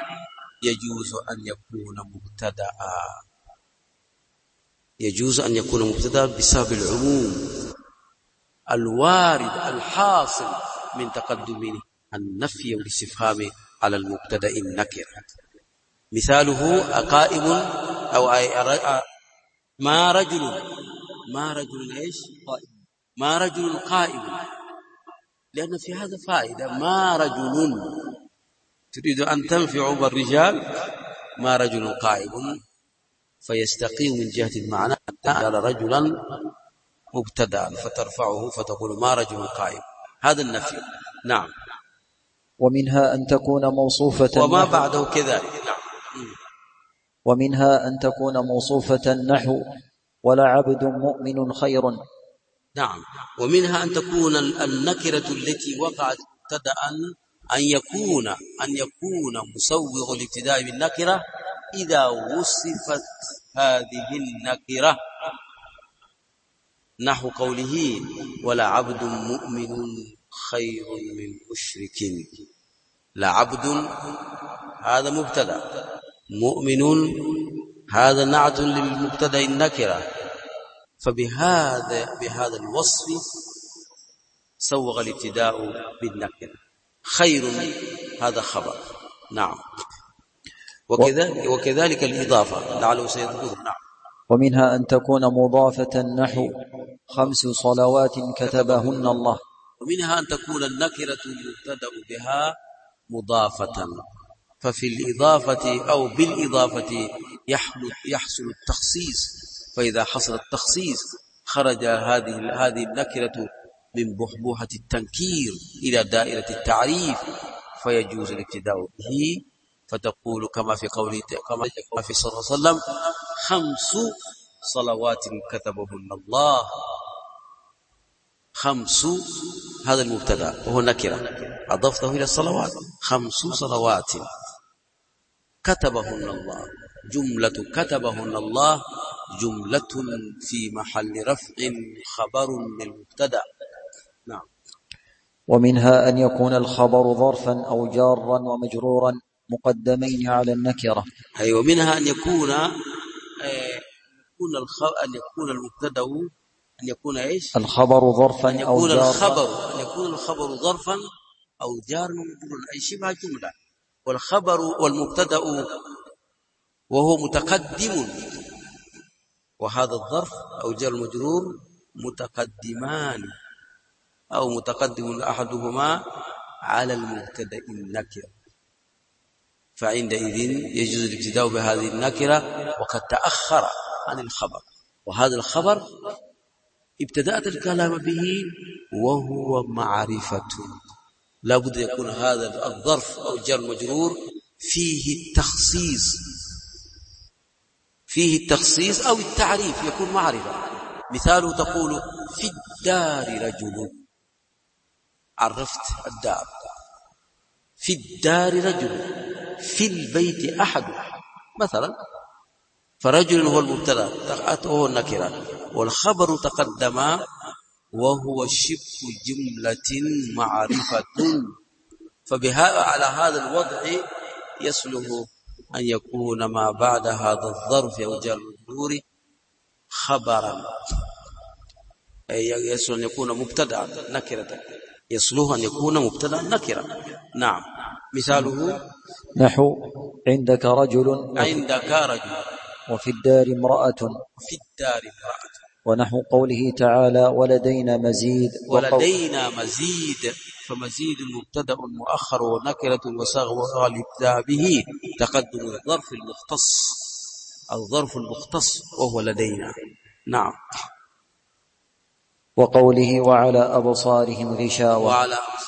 يجوز أن يكون مبتدأ بسبب العموم الوارد الحاصل من تقدم النفي والاستفهام على المبتدأ النكر. مثاله أقائم أو ما رجل إيش قائم، ما رجل قائم، لأن في هذا فائدة. ما رجل تريد أن تنفع بالرجال، ما رجل قائم، فيستقيم من جهة المعنى أن تجعل رجلا مبتدأ فترفعه فتقول ما رجل قائم، هذا النفي. نعم. ومنها أن تكون موصوفة وما بعده كذلك. نعم. ومنها أن تكون موصوفة نحو ولا عبد مؤمن خير. نعم. ومنها أن تكون النكرة التي وقعت مبتدأ أن يكون مسوغ الابتداء بالنكرة إذا وصفت هذه النكرة، نحو قوله ولعبد مؤمن خير من مشرك. لعبد هذا مبتدأ، مؤمن هذا نعت للمبتدأ النكرة، بهذا الوصف سوغ الابتداء بالنكرة. خير هذا خبر. نعم. وكذلك الإضافة لعله سيذكر. نعم. ومنها أن تكون مضافة نحو 5 صلوات كتبهن الله. ومنها أن تكون النكرة يبتدأ بها مضافة، ففي الإضافة أو بالإضافة يحصل التخصيص، فإذا حصل التخصيص خرج هذه النكرة من بحبوحة التنكير إلى دائرة التعريف، فيجوز الابتداء به، فتقول كما في قوله كما في صلى الله عليه وسلم 5 صلوات كتبهن الله. 5 هذا المبتدا وهو نكرة أضفته إلى الصلوات. 5 صلوات كتبهن الله، جملة كتبهن الله جملة في محل رفع خبر للمبتدا. نعم. ومنها أن يكون الخبر ظرفا أو جارا ومجرورا مقدمين على النكرة. أي ومنها أن يكون المبتدا أن يكون إيش؟ الخبر ظرفا أو جارا. أن يكون الخبر ظرفا أو جارا ومجرورا، أي شبه جملة. والخبر والمبتدا وهو متقدم، وهذا الظرف أو جار المجرور متقدمان أو متقدم أحدهما على المبتدا النكرة، فعندئذ يجوز الابتداء بهذه النكرة وقد تأخر عن الخبر. وهذا الخبر ابتدأت الكلام به وهو معرفة، لا بد يكون هذا الظرف أو الجار المجرور فيه التخصيص أو التعريف، يكون معرفة. مثاله تقول في الدار رجل، عرفت الدار. في الدار رجل، في البيت أحد مثلا، فرجل هو المبتدا وهو النكرة، والخبر تقدم وهو شبه جملة معرفة. على هذا الوضع يصلح أن يكون ما بعد هذا الظرف أو جار المجرور خبرا، أي يصلح أن يكون مبتدا نكرة، يصلح أن يكون مبتدا نكرة. نعم. مثاله نحو عندك رجل وفي الدار امرأة. ونحو قوله تعالى ولدينا مزيد. فمزيد مبتدا مؤخر ونكرة وصاغ الابتداء به تقدم الظرف المختص وهو لدينا. نعم. وقوله وعلى أبصارهم غشاوة.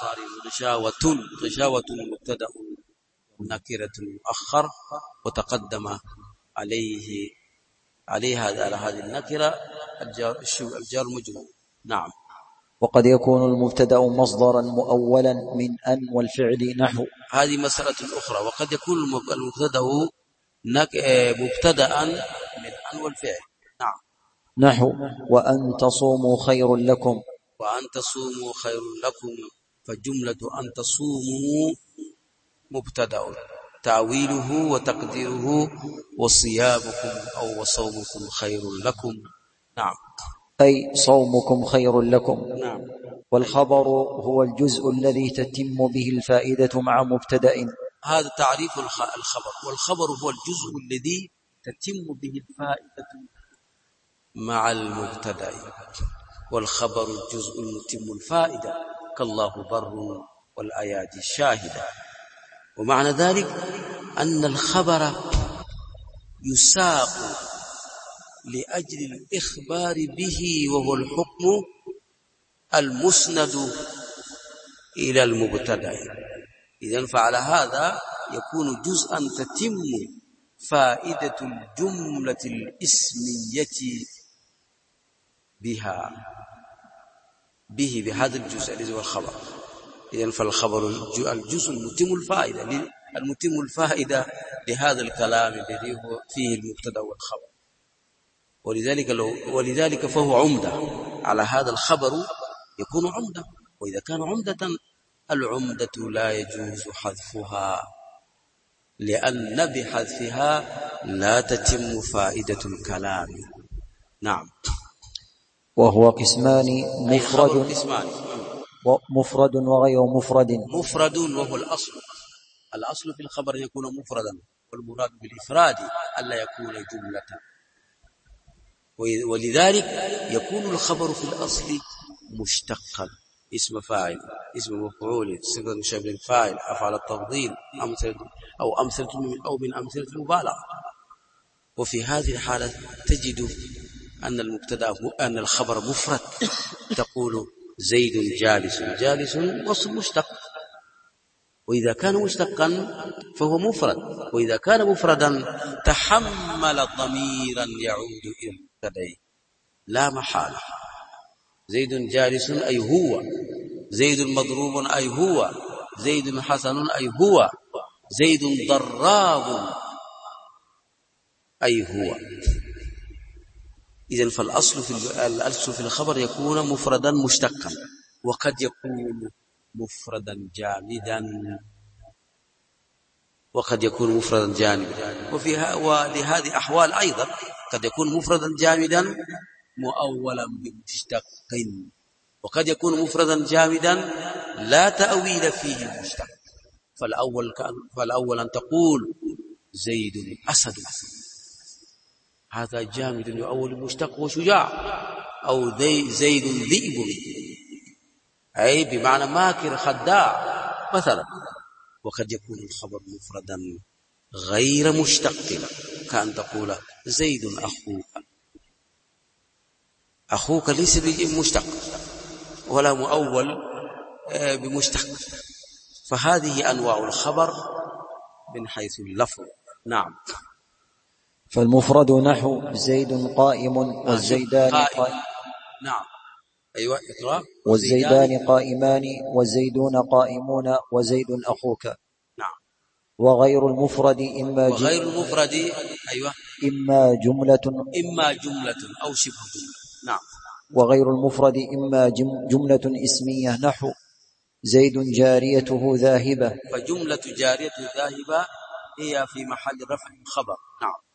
غشاوة مبتدا نكرة مؤخر وتقدم عليها على هذه النكرة الجار مجرور. نعم. وقد يكون المبتدا مصدرا مؤولا من أن والفعل نحو. هذه مسألة أخرى. وقد يكون المبتدا مبتدا من أن والفعل. نعم. نحو وأن تصوموا خير لكم. فجملة أن تصوموا مبتدا، تعويله وتقديره وصيامكم أو وصومكم خير لكم. نعم. أي صومكم خير لكم. نعم. والخبر هو الجزء الذي تتم به الفائدة مع مبتدأ. هذا تعريف الخبر. والخبر هو الجزء الذي تتم به الفائدة مع المبتدأ، والخبر الجزء المتم الفائدة كالله بر والآيات الشاهدة. ومعنى ذلك أن الخبر يساق لأجل الإخبار به، وهو الحكم المسند إلى المبتدأ. إذن فعلى هذا يكون جزءا تتم فائدة الجملة الإسمية بها. به بهذا الجزء الذي هو الخبر. إذن فالخبر الجزء المتم الفائدة لهذا الكلام الذي هو فيه المبتدا والخبر. ولذلك فهو عمدة على هذا الخبر يكون عمدة. وإذا كان عمدة العمدة لا يجوز حذفها، لأن بحذفها لا تتم فائدة الكلام. نعم. وهو قسمان مفرد وغير مفرد. مفرد وهو الأصل في الخبر يكون مفردا، والمراد بالإفراد ألا يكون جملة. ولذلك يكون الخبر في الأصل مشتقا، اسم فاعل، اسم مفعول، صيغة مشابه الفاعل، أفعل التفضيل، أو من أمثلة المبالغة. وفي هذه الحالة تجد أن الخبر مفرد. تقول زيد جالس وصف مشتق، وإذا كان مشتقا فهو مفرد. وإذا كان مفردا تحمل ضميرا يعود إلى المبتدأ لا محالة. زيد جالس أي هو، زيد مضروب أي هو، زيد حسن أي هو، زيد ضراب أي هو. إذن فالأصل في الخبر يكون مفردا مشتقا، وقد يكون مفردا جامدا، ولهذه أحوال أيضا قد يكون مفردا جامدا مؤولا بمشتق، وقد يكون مفردا جامدا لا تأويل فيه المشتق. فالأول أن تقول زيد أسد، هذا جامد يؤول المشتق وشجاع. أو زيد ذئب، أي بمعنى ماكر خداع مثلا. وقد يكون الخبر مفردا غير مشتق، كأن تقول زيد أخوك ليس بمشتق ولا مؤول بمشتق. فهذه أنواع الخبر من حيث اللفظ. نعم. فالمفرد نحو زيد قائم والزيدان قائم. نعم. أيوة اقرأ. والزيدان قائمان والزيدون قائمون وزيد أخوك. نعم. وغير المفرد إما جملة أو شبه جملة. نعم. وغير المفرد إما جملة اسمية نحو زيد جاريته ذاهبة. فجملة جاريته ذاهبة هي في محل رفع خبر. نعم.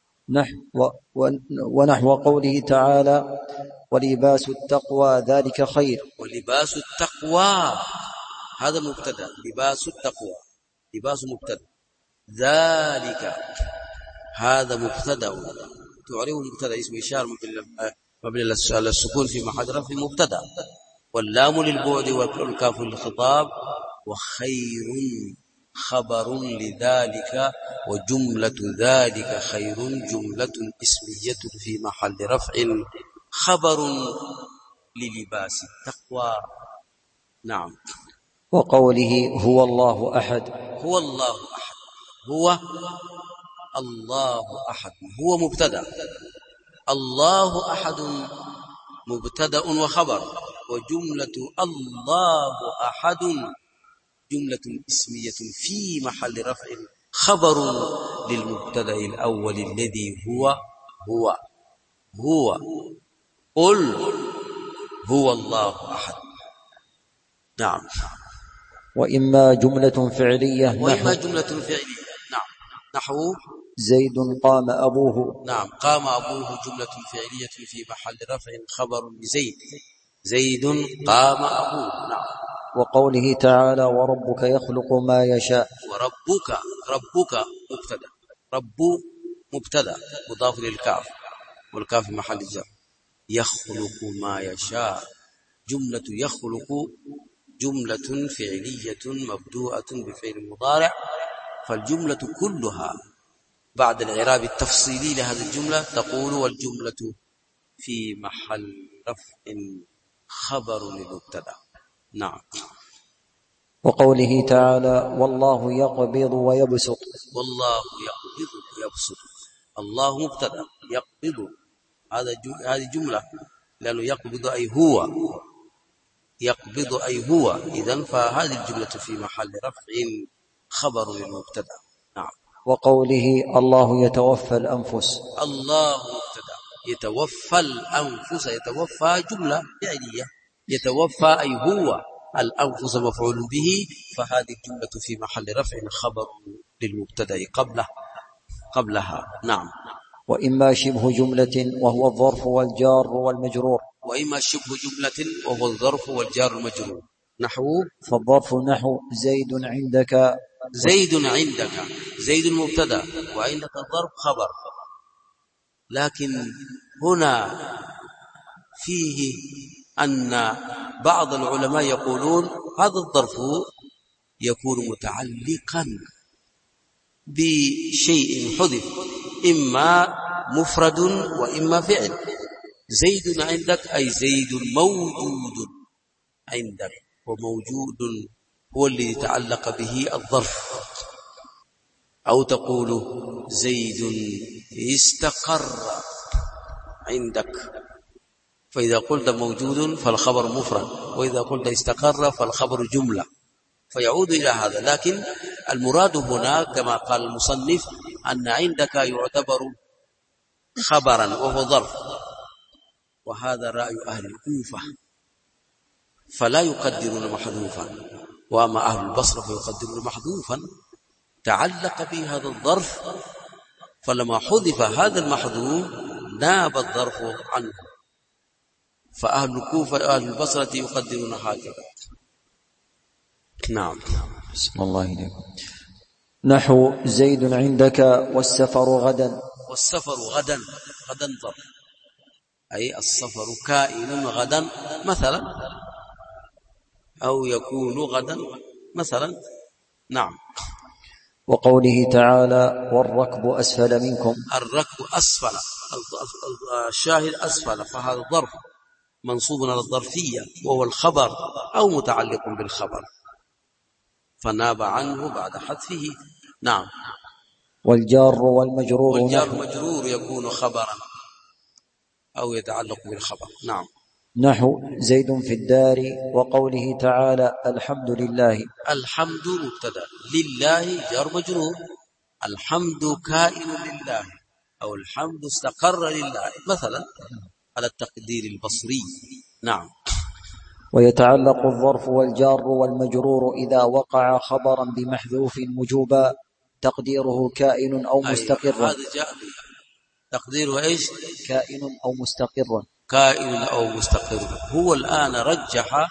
ونحو قوله تعالى ولباس التقوى ذلك خير. ولباس التقوى هذا مبتدا، لباس التقوى لباس مبتدا، ذلك هذا مبتدا، تعرفه مبتدا اسم إشارة مبني على السكون في محل رفع مبتدا، واللام للبعد والكاف للخطاب، وخير خبر لذلك، وجملة ذلك خير جملة اسمية في محل رفع خبر للباس التقوى. نعم. وقوله هو الله أحد. هو الله أحد، هو الله أحد هو مبتدا، الله أحد مبتدا وخبر، وجملة الله أحد جملة اسمية في محل رفع خبر للمبتدا الأول الذي هو قل هو الله أحد. نعم. وإما جملة فعلية نعم، نحو زيد قام أبوه. نعم، قام أبوه جملة فعلية في محل رفع خبر لزيد، زيد قام أبوه. نعم. وقوله تعالى وربك يخلق ما يشاء. ربك مبتدا، رب مبتدا مضاف للكاف، والكاف محل جر. يخلق ما يشاء جملة يخلق جملة فعلية مبدوءة بفعل مضارع، فالجملة كلها بعد الإعراب التفصيلي لهذه الجملة تقول والجملة في محل رفع خبر للمبتدا. نعم. وقوله تعالى والله يقبض ويبسط. والله يقبض ويبسط، الله مبتدا، يقبض هذه جملة، لأنه يقبض أي هو، يقبض أي هو، إذن فهذه الجملة في محل رفع خبر للمبتدا. نعم. وقوله الله يتوفى الأنفس، الله مبتدا، يتوفى الأنفس، يتوفى جملة فعلية، يتوفى أي هو، الأنفس مفعول به، فهذه الجملة في محل رفع خبر للمبتدا قبلها. نعم. وإما شبه جملة وهو الظرف والجار والمجرور، وإما شبه جملة وهو الظرف والجار المجرور، نحو فالظرف نحو زيد عندك، زيد عندك، زيد مبتدا وعندك الظرف خبر. لكن هنا فيه أن بعض العلماء يقولون هذا الظرف يكون متعلقا بشيء حذف، إما مفرد وإما فعل. زيد عندك أي زيد موجود عندك، وموجود هو الذي تعلق به الظرف. أو تقول زيد استقر عندك، فإذا قلت موجود فالخبر مفرد، وإذا قلت استقر فالخبر جملة، فيعود إلى هذا. لكن المراد هنا كما قال المصنف أن عندك يعتبر خبرا وهو ظرف، وهذا رأي أهل الكوفة، فلا يقدرون محذوفا، وأما أهل البصرة فيقدرون محذوفا تعلق به هذا الظرف، فلما حذف هذا المحذوف ناب الظرف عنه، فأهل الكوفة أهل البصرة يقدرون هكذا. نعم. بسم الله إليكم. نحو زيد عندك والسفر غدا، والسفر غدا، غدا ظرف، أي السفر كائن غدا مثلا، أو يكون غدا مثلا. نعم. وقوله تعالى والركب أسفل منكم، الركب أسفل، الشاهد أسفل، فهذا ظرف منصوب على الظرفية وهو الخبر أو متعلق بالخبر، فناب عنه بعد حذفه. نعم. والجار والمجرور، والجار مجرور يكون خبرا أو يتعلق بالخبر. نعم. نحو زيد في الدار، وقوله تعالى الحمد لله، الحمد مبتدا، لله جار مجرور، الحمد كائن لله، أو الحمد استقر لله مثلا، على التقدير البصري. نعم. ويتعلق الظرف والجار والمجرور إذا وقع خبرا بمحذوف وجوبا تقديره كائن أو مستقر. هذا جاء تقديره إيش؟ كائن أو مستقر. كائن أو مستقر. هو الآن رجح،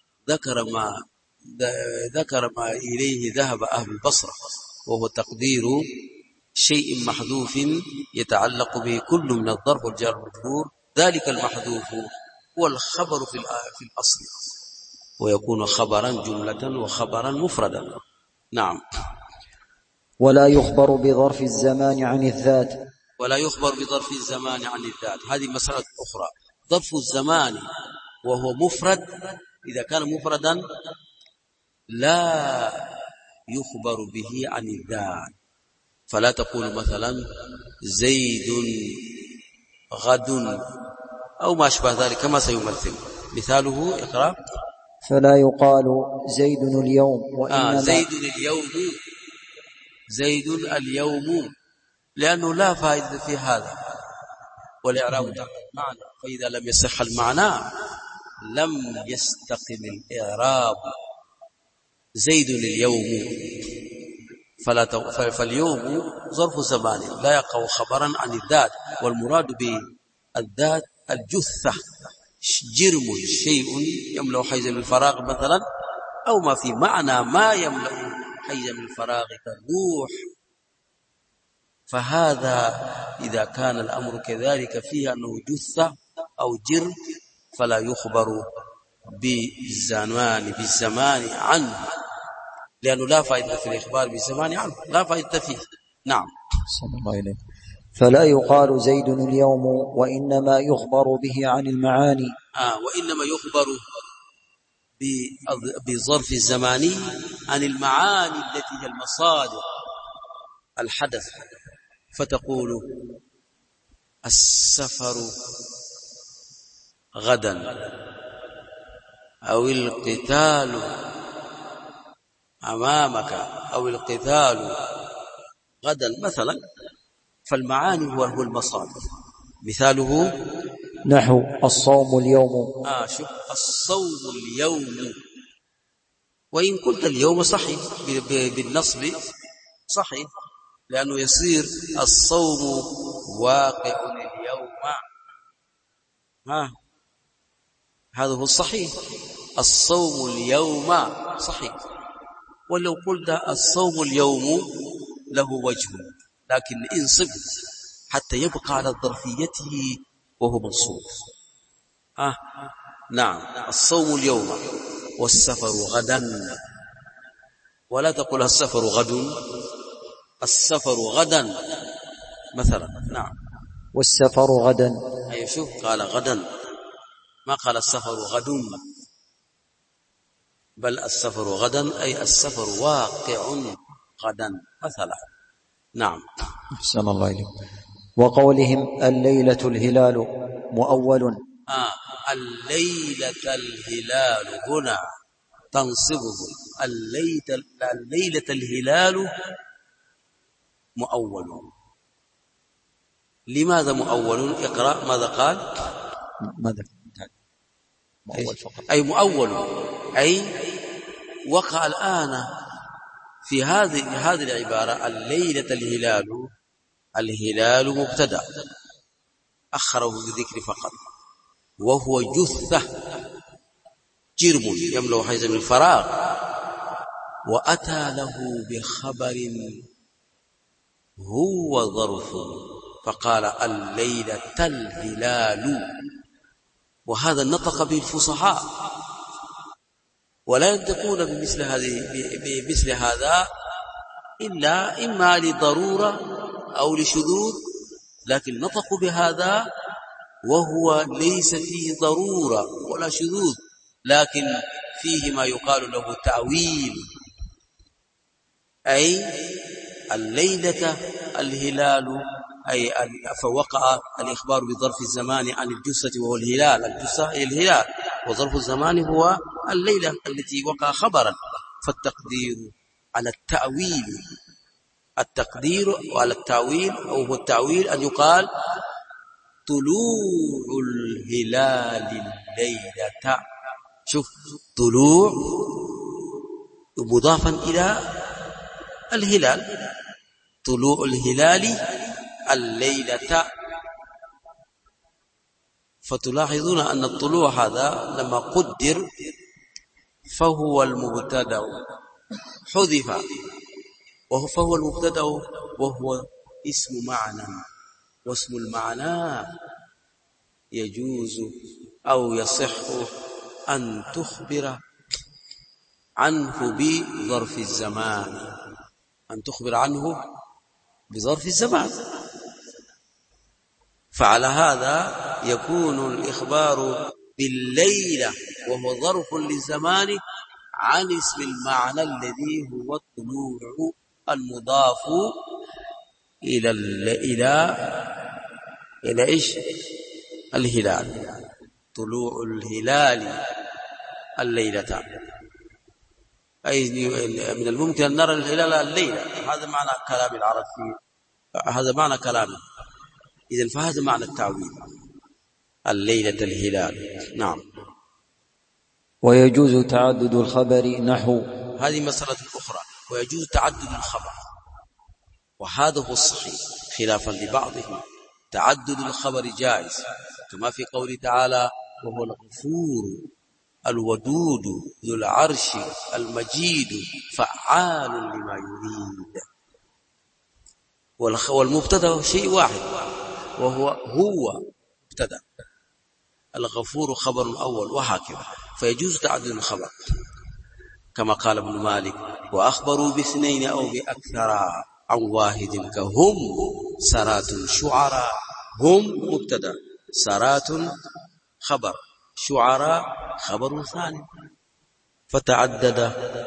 ذكر ما إليه ذهب أهل البصرة، وهو تقدير شيء محذوف يتعلق به كل من الظرف والجار والمجرور، ذلك المحذوف هو الخبر في الأصل، ويكون خبرا جملة وخبرا مفردا. نعم. ولا يخبر بظرف الزمان عن الذات، ولا يخبر بظرف الزمان عن الذات، هذه مسألة أخرى. ظرف الزمان وهو مفرد، إذا كان مفردا لا يخبر به عن الذات، فلا تقول مثلا زيد غد أو ما أشبه ذلك كما سيمثل. مثاله اقرأ. فلا يقال زيد اليوم، وإنما زيد اليوم، زيد اليوم، لأنه لا فائدة في هذا، والإعراب معنى، فإذا لم يصح المعنى لم يستقم الإعراب. زيد اليوم، فاليوم ظرف زمان لا يقع خبرا عن الذات، والمراد بالذات الجثة، جرم شيء يملأ حيزا من الفراغ مثلا، أو ما في معنى ما يملأ حيزا من الفراغ كالروح. فهذا إذا كان الأمر كذلك فيه أنه جثة أو جرم فلا يخبر بالزمان عنه، لأنه لا فائدة في الإخبار بالزمان عنه، لا فائدة فيه. نعم. صلى الله عليه. فلا يقال زيد اليوم، وإنما يخبر به عن المعاني. وإنما يخبر بظرف الزماني عن المعاني التي هي المصادر الحدث، فتقول السفر غدا، أو القتال أمامك أو القتال غدا مثلا، فالمعاني هو المصادر. مثاله نحو الصوم اليوم. شوف الصوم اليوم، وإن قلت اليوم صحيح بالنصب صحيح، لأنه يصير الصوم واقع اليوم. هذا هو الصحيح، الصوم اليوم صحيح. ولو قلت الصوم اليوم له وجه، لكن انصب حتى يبقى على ظرفيته وهو منصوب. نعم، الصوم اليوم والسفر غدا، ولا تقول السفر غد، السفر غدا مثلا. نعم، والسفر غدا. أي شوف، قال غدا ما قال السفر غد، بل السفر غدا أي السفر واقع غدا مثلا. نعم. أحسن الله إليك. وقولهم الليلة الهلال مؤول. الليلة الهلال هنا تنصبه، الليلة الهلال مؤول. لماذا مؤول؟ اقرأ ماذا قال. ماذا مؤول فقط. أي مؤول، أي وقع الآن في هذه العبارة الليلة الهلال مبتدأ أخره بذكر فقط، وهو جثة جرم يملأ حيزا من الفراغ، وأتى له بخبر هو ظرف، فقال الليلة الهلال. وهذا النطق به الفصحاء، ولا ينطقون بمثل هذا إلا إما لضرورة أو لشذوذ، لكن نطقوا بهذا وهو ليس فيه ضرورة ولا شذوذ، لكن فيه ما يقال له تأويل. أي الليلة الهلال، أي فوقع الإخبار بظرف الزمان عن الجثة وهو الهلال، الجثة هي الهلال، وظرف الزمان هو الليلة التي وقع خبرا، فالتقدير على التأويل، التقدير على التأويل أو هو التأويل أن يقال طلوع الهلال الليلة. شوف، طلوع مضافا إلى الهلال، طلوع الهلال الليلة. فتلاحظون أن الطلوع هذا لما قدر فهو المبتدأ، حذف فهو المبتدأ، وهو اسم معنى، واسم المعنى يجوز أو يصح أن تخبر عنه بظرف الزمان، أن تخبر عنه بظرف الزمان. فعلى هذا يكون الإخبار بالليلة وهو ظرف للزمان عن اسم المعنى الذي هو الطلوع المضاف إلى إيش؟ الهلال، طلوع الهلال الليلة. أي من الممكن أن نرى الهلال الليلة، هذا معنى كلام العرب، هذا معنى كلامه. إذن فهذا معنى التعويل، الليلة الهلال. نعم. ويجوز تعدد الخبر نحو، هذه مسألة أخرى، ويجوز تعدد الخبر، وهذا هو الصحيح خلافا لبعضهم. تعدد الخبر جائز، كما في قوله تعالى وهو الغفور الودود ذو العرش المجيد فعال لما يريد. والمبتدا شيء واحد، وهو مبتدا، الغفور خبر أول، وهكذا. فيجوز تعدد الخبر، كما قال ابن مالك وأخبروا باثنين أو بأكثر عن واحد كهم سرات شعراء. هم مبتدا، سرات خبر، شعراء خبر ثاني، فتعدد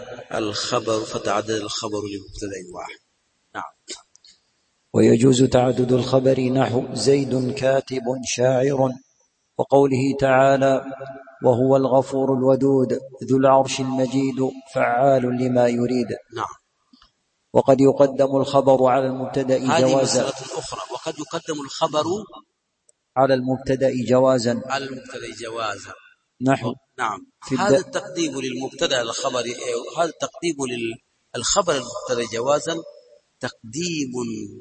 الخبر لمبتدا واحد. نعم. ويجوز تعدد الخبر نحو زيد كاتب شاعر وقوله تعالى: وهو الغفور الودود ذو العرش المجيد فعال لما يريد. نعم. وقد يقدم الخبر على المبتدأ هذه جوازا. مسألة أخرى. وقد يقدم الخبر على المبتدأ جوازا. على المبتدأ جوازا. نحو نعم. هذا التقديم للمبتدأ الخبر، هذا التقديم للخبر المبتدأ جوازا تقديم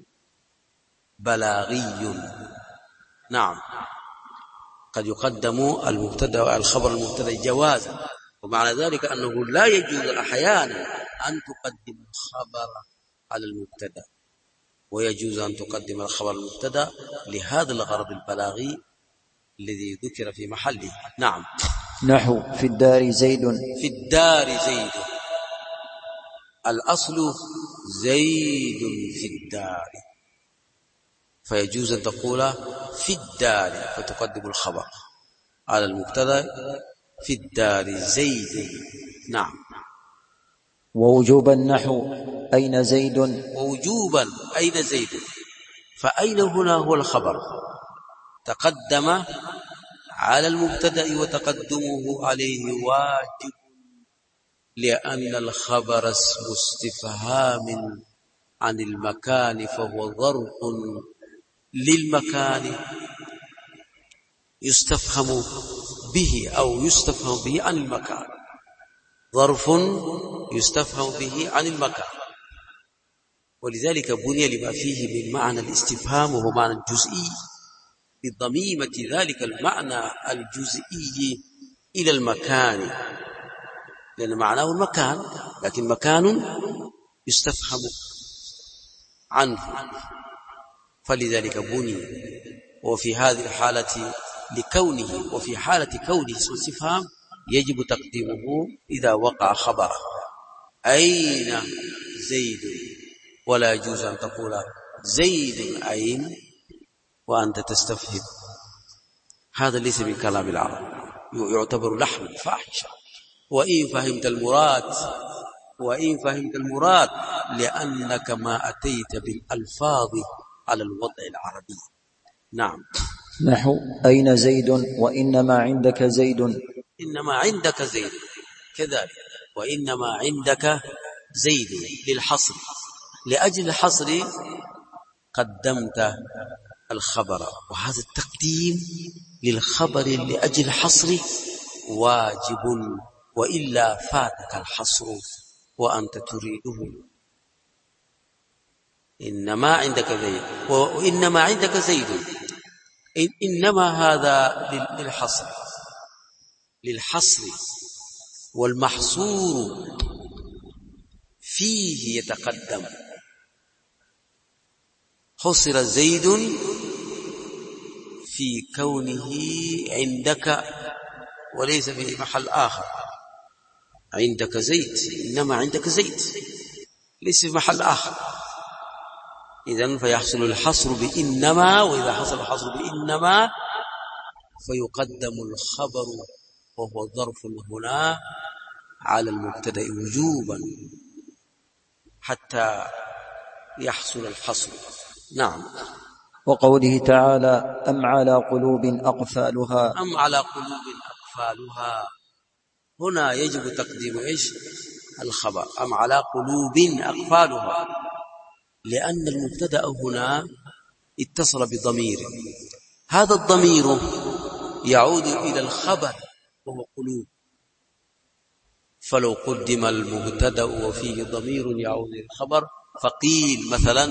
بلاغي. نعم. قد يقدم المبتدأ الخبر المبتدأ جوازا، ومعنى ذلك أنه لا يجوز أحيانا أن تقدم الخبر على المبتدأ، ويجوز أن تقدم الخبر المبتدأ لهذا الغرض البلاغي الذي ذكر في محله. نعم. نحو في الدار زيد. في الدار زيد، الأصل زيد في الدار، فيجوز أن تقول في الدار فتقدم الخبر على المبتدأ في الدار زيد. نعم. ووجوبا نحو أين زيد. ووجوبا أين زيد، فأين هنا هو الخبر تقدم على المبتدأ وتقدمه عليه واجب، لأن الخبر اسم استفهام عن المكان، فهو ظرف للمكان يستفهم به أو يستفهم به عن المكان، ظرف يستفهم به عن المكان، ولذلك بني لما فيه من معنى الاستفهام وهو معنى الجزئي بضميمة ذلك المعنى الجزئي إلى المكان، لأن معناه المكان، لكن مكان يستفهم عنه، فلذلك بني. وفي هذه الحالة لكونه، وفي حالة كونه اسم استفهام يجب تقديمه إذا وقع خبره أين زيد، ولا يجوز أن تقول زيد أين وأنت تستفهم، هذا ليس من كلام العرب، يعتبر لحنا فاحشا. وإن فهمت المراد لأنك ما أتيت بالألفاظ على الوضع العربي. نعم. نحو أين زيد وإنما عندك زيد. إنما عندك زيد كذلك، وإنما عندك زيد للحصر، لأجل الحصر قدمت الخبر، وهذا التقديم للخبر لأجل الحصر واجب، وإلا فاتك الحصر وأنت تريده. إنما عندك زيد وإنما عندك زيد، إنما هذا للحصر، والمحصور فيه يتقدم. حصر زيد في كونه عندك وليس في محل آخر. عندك زيد، إنما عندك زيد ليس في محل آخر، إذن فيحصل الحصر بإنما، وإذا حصل الحصر بإنما فيقدم الخبر وهو ظرف هنا على المبتدأ وجوبا حتى يحصل الحصر. نعم. وقوله تعالى: أم على قلوب أقفالها. أم على قلوب أقفالها، هنا يجب تقديم إيش؟ الخبر أم على قلوب أقفالها، لأن المبتدأ هنا اتصل بضمير، هذا الضمير يعود إلى الخبر وهو قلوب، فلو قدم المبتدأ وفيه ضمير يعود إلى الخبر فقيل مثلا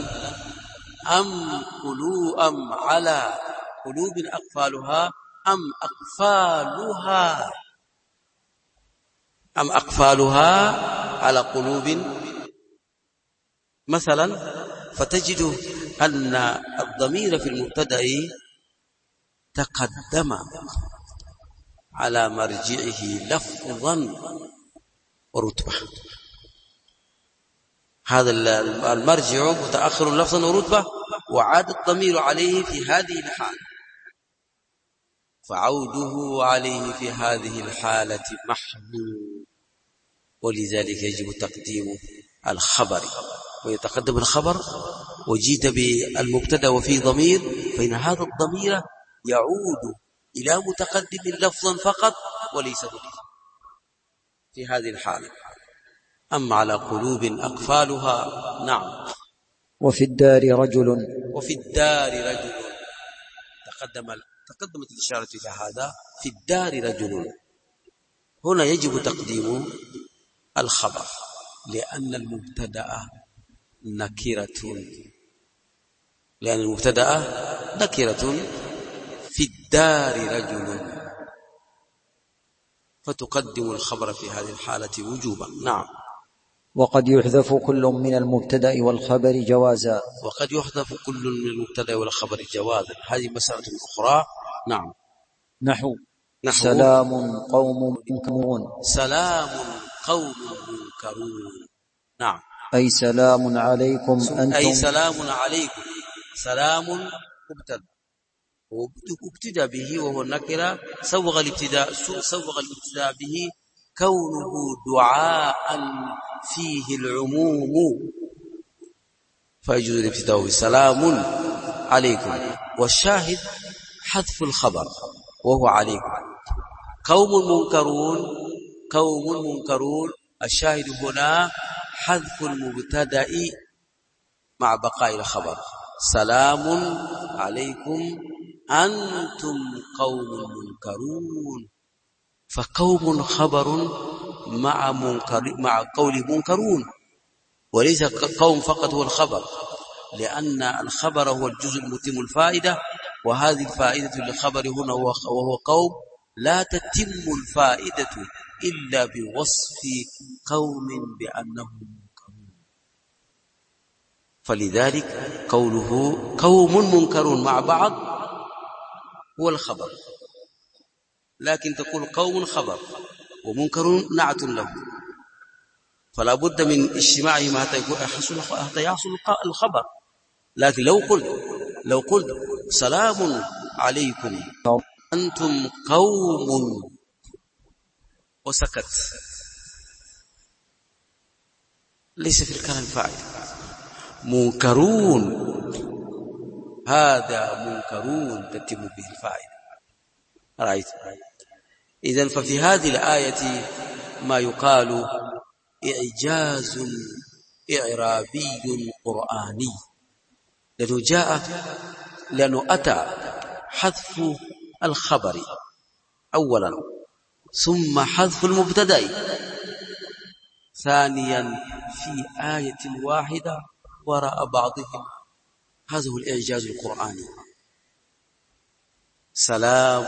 أم على قلوب أقفالها أم أقفالها على قلوب مثلا، فتجد أن الضمير في المبتدأ تقدم على مرجعه لفظا ورتبة، هذا المرجع متأخر لفظا ورتبة، وعاد الضمير عليه في هذه الحالة، فعوده عليه في هذه الحالة محمول، ولذلك يجب تقديم الخبر، ويتقدم الخبر وجيت بالمبتدا وفيه ضمير، فإن هذا الضمير يعود إلى متقدم لفظا فقط وليس مضيفا في هذه الحالة. أما على قلوب أقفالها نعم. وفي الدار رجل. وفي الدار رجل تقدمت الإشارة إلى هذا. في الدار رجل هنا يجب تقديم الخبر لأن المبتدأ نكرة في الدار رجل، فتقدم الخبر في هذه الحالة وجوبا. نعم. وقد يحذف كل من المبتدأ والخبر جوازا. وقد يحذف كل من المبتدأ والخبر جوازا، هذه مسألة أخرى. نعم. نحو سلام قوم منكرون. سلام قوم منكرون. نعم. أي سلام عليكم أنتم. أي سلام عليكم. سلام مبتدأ وابتدى به وهو النكرة، سوغ الابتداء به كونه دعاء فيه العموم، فيجوز الابتداء بسلام عليكم، والشاهد حذف الخبر وهو عليكم. قوم منكرون الشاهد هنا حذف المبتدأ مع بقاء الخبر. سلام عليكم أنتم قوم منكرون، فقوم خبر مع قول منكرون، وليس قوم فقط هو الخبر، لأن الخبر هو الجزء المتم الفائدة، وهذه الفائدة للخبر هنا وهو قوم لا تتم الفائدة إلا بوصف قوم بأنهم منكرون. فلذلك قوله قوم منكرون مع بعض هو الخبر، لكن تقول قوم خبر ومنكرون نعت له، فلا بد من اجتماعهما حتى يحصل الخبر. لكن لو قلت سلام عليكم أنتم قوم وسكت، ليس في الكلام فائدة. منكرون هذا منكرون تتم به الفائدة. رأيت؟ إذن ففي هذه الآية ما يقال إعجاز إعرابي قرآني، لأنه أتى حذف الخبر أولا، ثم حذف المبتدأ ثانيا في آية واحدة وراء بعضهم. هذا هو الإعجاز القرآني. سلام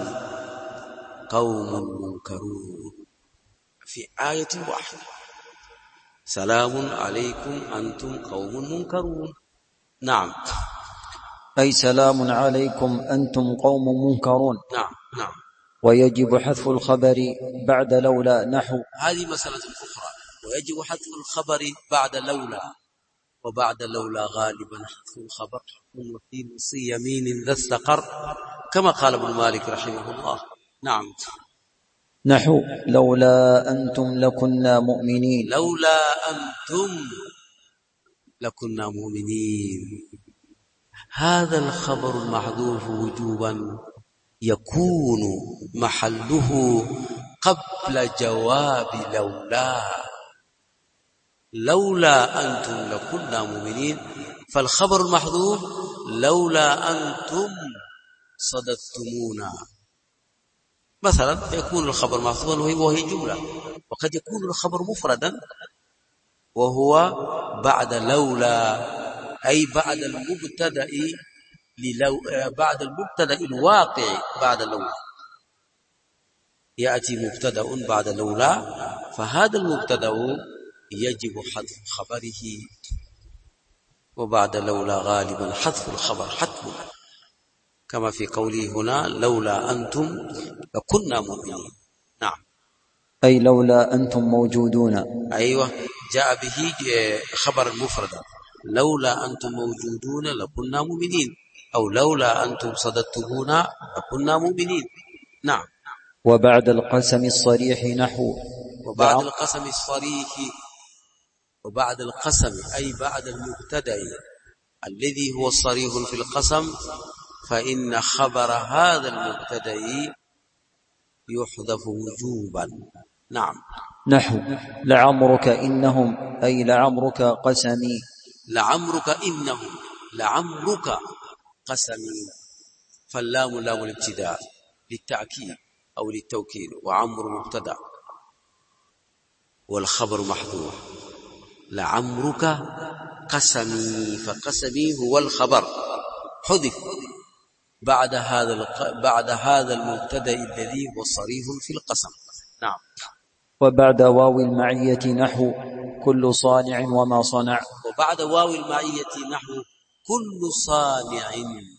قوم منكرون في آية واحدة، سلام عليكم أنتم قوم منكرون. نعم. أي سلام عليكم أنتم قوم منكرون. نعم. ويجب حذف الخبر بعد لولا نحو. هذه مسألة أخرى. ويجب حذف الخبر بعد لولا، وبعد لولا غالبا حذف الخبر وفي نص يمين ذا استقر، كما قال ابن مالك رحمه الله. نعم. نحو لولا أنتم لكنا مؤمنين. لولا أنتم لكنا مؤمنين. هذا الخبر المحذوف وجوبا يكون محله قبل جواب لولا أنتم لكنا مؤمنين، فالخبر المحذوف لولا أنتم صددتمونا مثلا، يكون الخبر محذوفا وهي جملة. وقد يكون الخبر مفردا وهو بعد لولا، أي بعد المبتدأ بعد المبتدأ الواقع بعد لولا. يأتي مبتدأ بعد لولا، فهذا المبتدأ يجب حذف خبره، وبعد لولا غالبا حذف الخبر حتما، كما في قوله هنا لولا أنتم لكنا مؤمنين. نعم. أي لولا أنتم موجودون. أيوة، جاء به خبر مفردا، لولا أنتم موجودون لكنا مؤمنين، أو لولا أنتم صددتمونا لكنا مؤمنين. نعم. وبعد القسم الصريح نحو. وبعد القسم الصريح، وبعد القسم أي بعد المبتدأ الذي هو صريح في القسم فإن خبر هذا المبتدأ يحذف وجوبا. نعم. نحو لعمرك إنهم أي لعمرك قسمي. لعمرك إنهم، لعمرك قسمي، فاللام لام الابتداء للتأكيد أو للتوكيد، وعمر مبتدأ والخبر محذوف. لعمرك قسمي، فقسمي هو الخبر حذف بعد هذا المبتدأ الذي هو صريح في القسم. نعم. وبعد واو المعية نحو كل صانع وما صنع. وبعد واو المعية نحو كل صانع،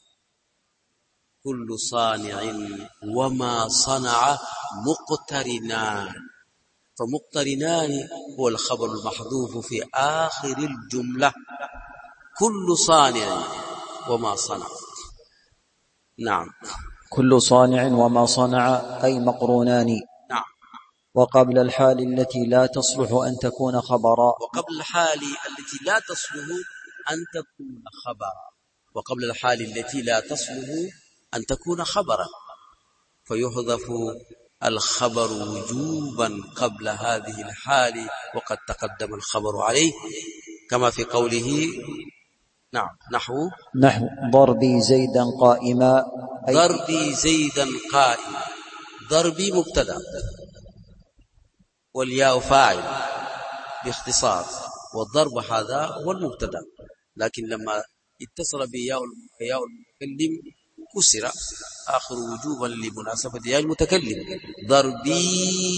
كل صانع وما صنع مقترنان، فمقترنان هو الخبر المحذوف في آخر الجملة، كل صانع وما صنع. نعم. كل صانع وما صنع أي مقرونان. نعم. وقبل الحال التي لا تصلح أن تكون خبرا. وقبل الحال التي لا تصلح أن تكون خبرا. وقبل الحال التي لا تصلح أن تكون خبرا، فيحذف الخبر وجوبا قبل هذه الحال، وقد تقدم الخبر عليه كما في قوله. نعم. نحو ضربي زيدا قائما. ضربي زيدا قائما. ضربي مبتدا والياء فاعل باختصار، والضرب هذا هو المبتدا، لكن لما اتصل بياء المتكلم كسر آخر وجوبا لمناسبة ياء المتكلم. ضربي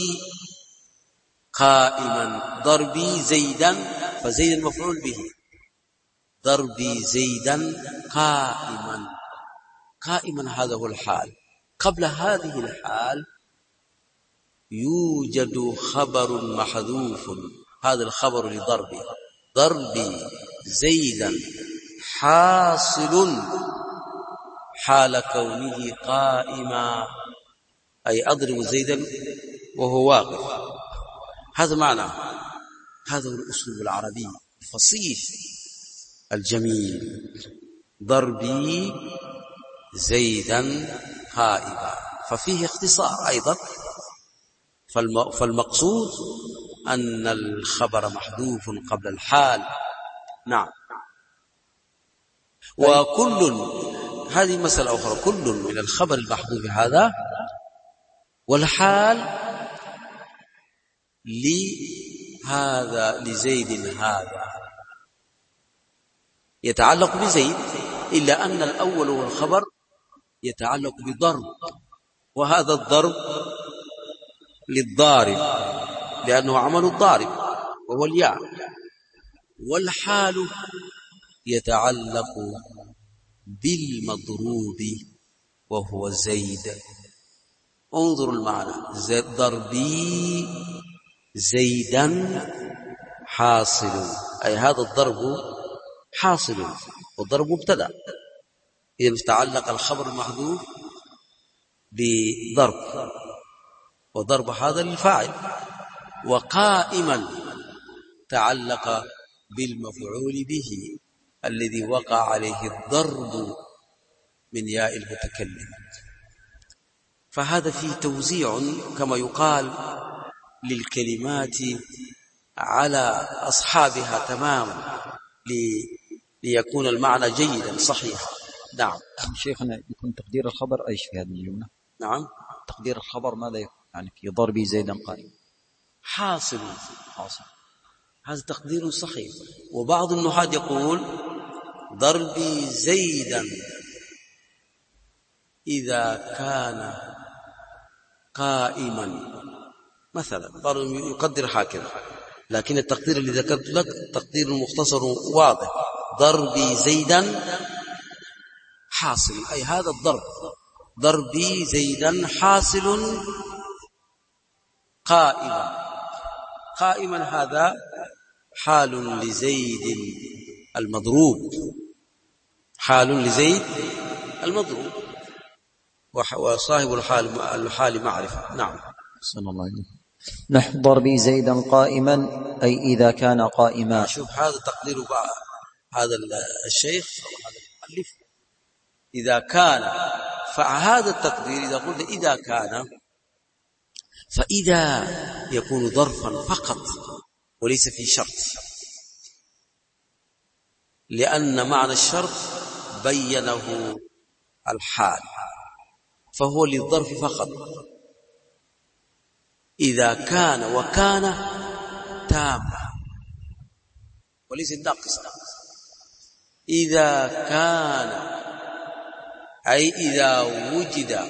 قائما، ضربي زيدا، فزيدا مفعول به، ضربي زيدا قائما. قائما هذا هو الحال. قبل هذه الحال يوجد خبر محذوف، هذا الخبر لضربي. ضربي زيدا حاصل حال كونه قائما، أي أضرب زيدا وهو واقف. هذا معنى، هذا هو الأسلوب العربي الفصيح الجميل. ضربي زيدا قائما، ففيه اختصار أيضا، فالمقصود أن الخبر محذوف قبل الحال. نعم. وكل، هذه مسألة أخرى، كل من الخبر المحذوف هذا والحال لهذا لزيد هذا يتعلق بزيد، إلا أن الأول والخبر يتعلق بضرب، وهذا الضرب للضارب لأنه عمل الضارب وهو الياء، والحال يتعلق بالمضروب وهو زيد. انظروا المعنى، ضربي زيدا حاصل، أي هذا الضرب حاصل، والضرب مبتدأ، إذا تعلق الخبر المحذوف بضرب، وضرب هذا للفاعل. وقائما تعلق بالمفعول به الذي وقع عليه الضرب من ياء المتكلم. فهذا فيه توزيع كما يقال للكلمات على أصحابها تماما ليكون المعنى جيدا صحيحا. نعم. شيخنا، يكون تقدير الخبر ايش في هذه الجملة؟ نعم. تقدير الخبر ماذا يكون؟ يعني في ضربي زيدا قائما حاصل، هذا تقدير صحيح. وبعض النحاة يقول ضربي زيدا إذا كان قائما مثلا، يقدر هكذا، لكن التقدير الذي ذكرت لك تقدير مختصر واضح. ضربي زيدا حاصل، أي هذا الضرب، ضربي زيدا حاصل قائما. قائما هذا حال لزيد المضروب، حال لزيد المضروب، وصاحب الحال معرفة. نعم. صلى الله عليه وسلم. نحو ضربي زيدا قائما أي إذا كان قائما. شوف هذا تقدير هذا الشيخ أو هذا المؤلف إذا كان، فهذا التقدير إذا قلت إذا كان، فإذا يكون ظرفا فقط وليس في شرط، لأن معنى الشرط بينه الحال، فهو للظرف فقط. إذا كان وكان تامة وليس ناقصة. إذا كان أي إذا وجد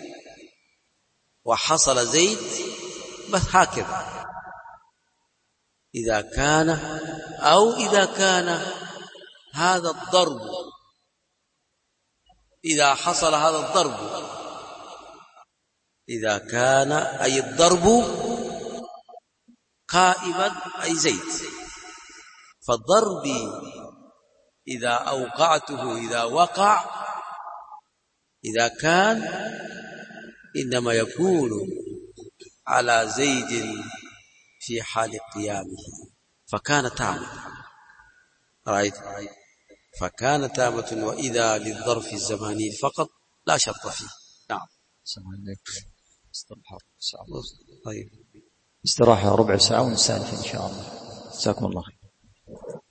وحصل زيد، بس هكذا. إذا كان أو إذا كان هذا الضرب، إذا حصل هذا الضرب، إذا كان أي الضرب قائما أي زيد، فالضرب إذا أوقعته إذا وقع إذا كان إنما يكون على زيد في حال قيامه، فكان تامة. رأيت؟ فكان تامة. وإذا للظرف الزماني فقط لا شرط فيه. نعم. طيب، استراحة ربع ساعة ونستأنف إن شاء الله. جزاكم الله خير.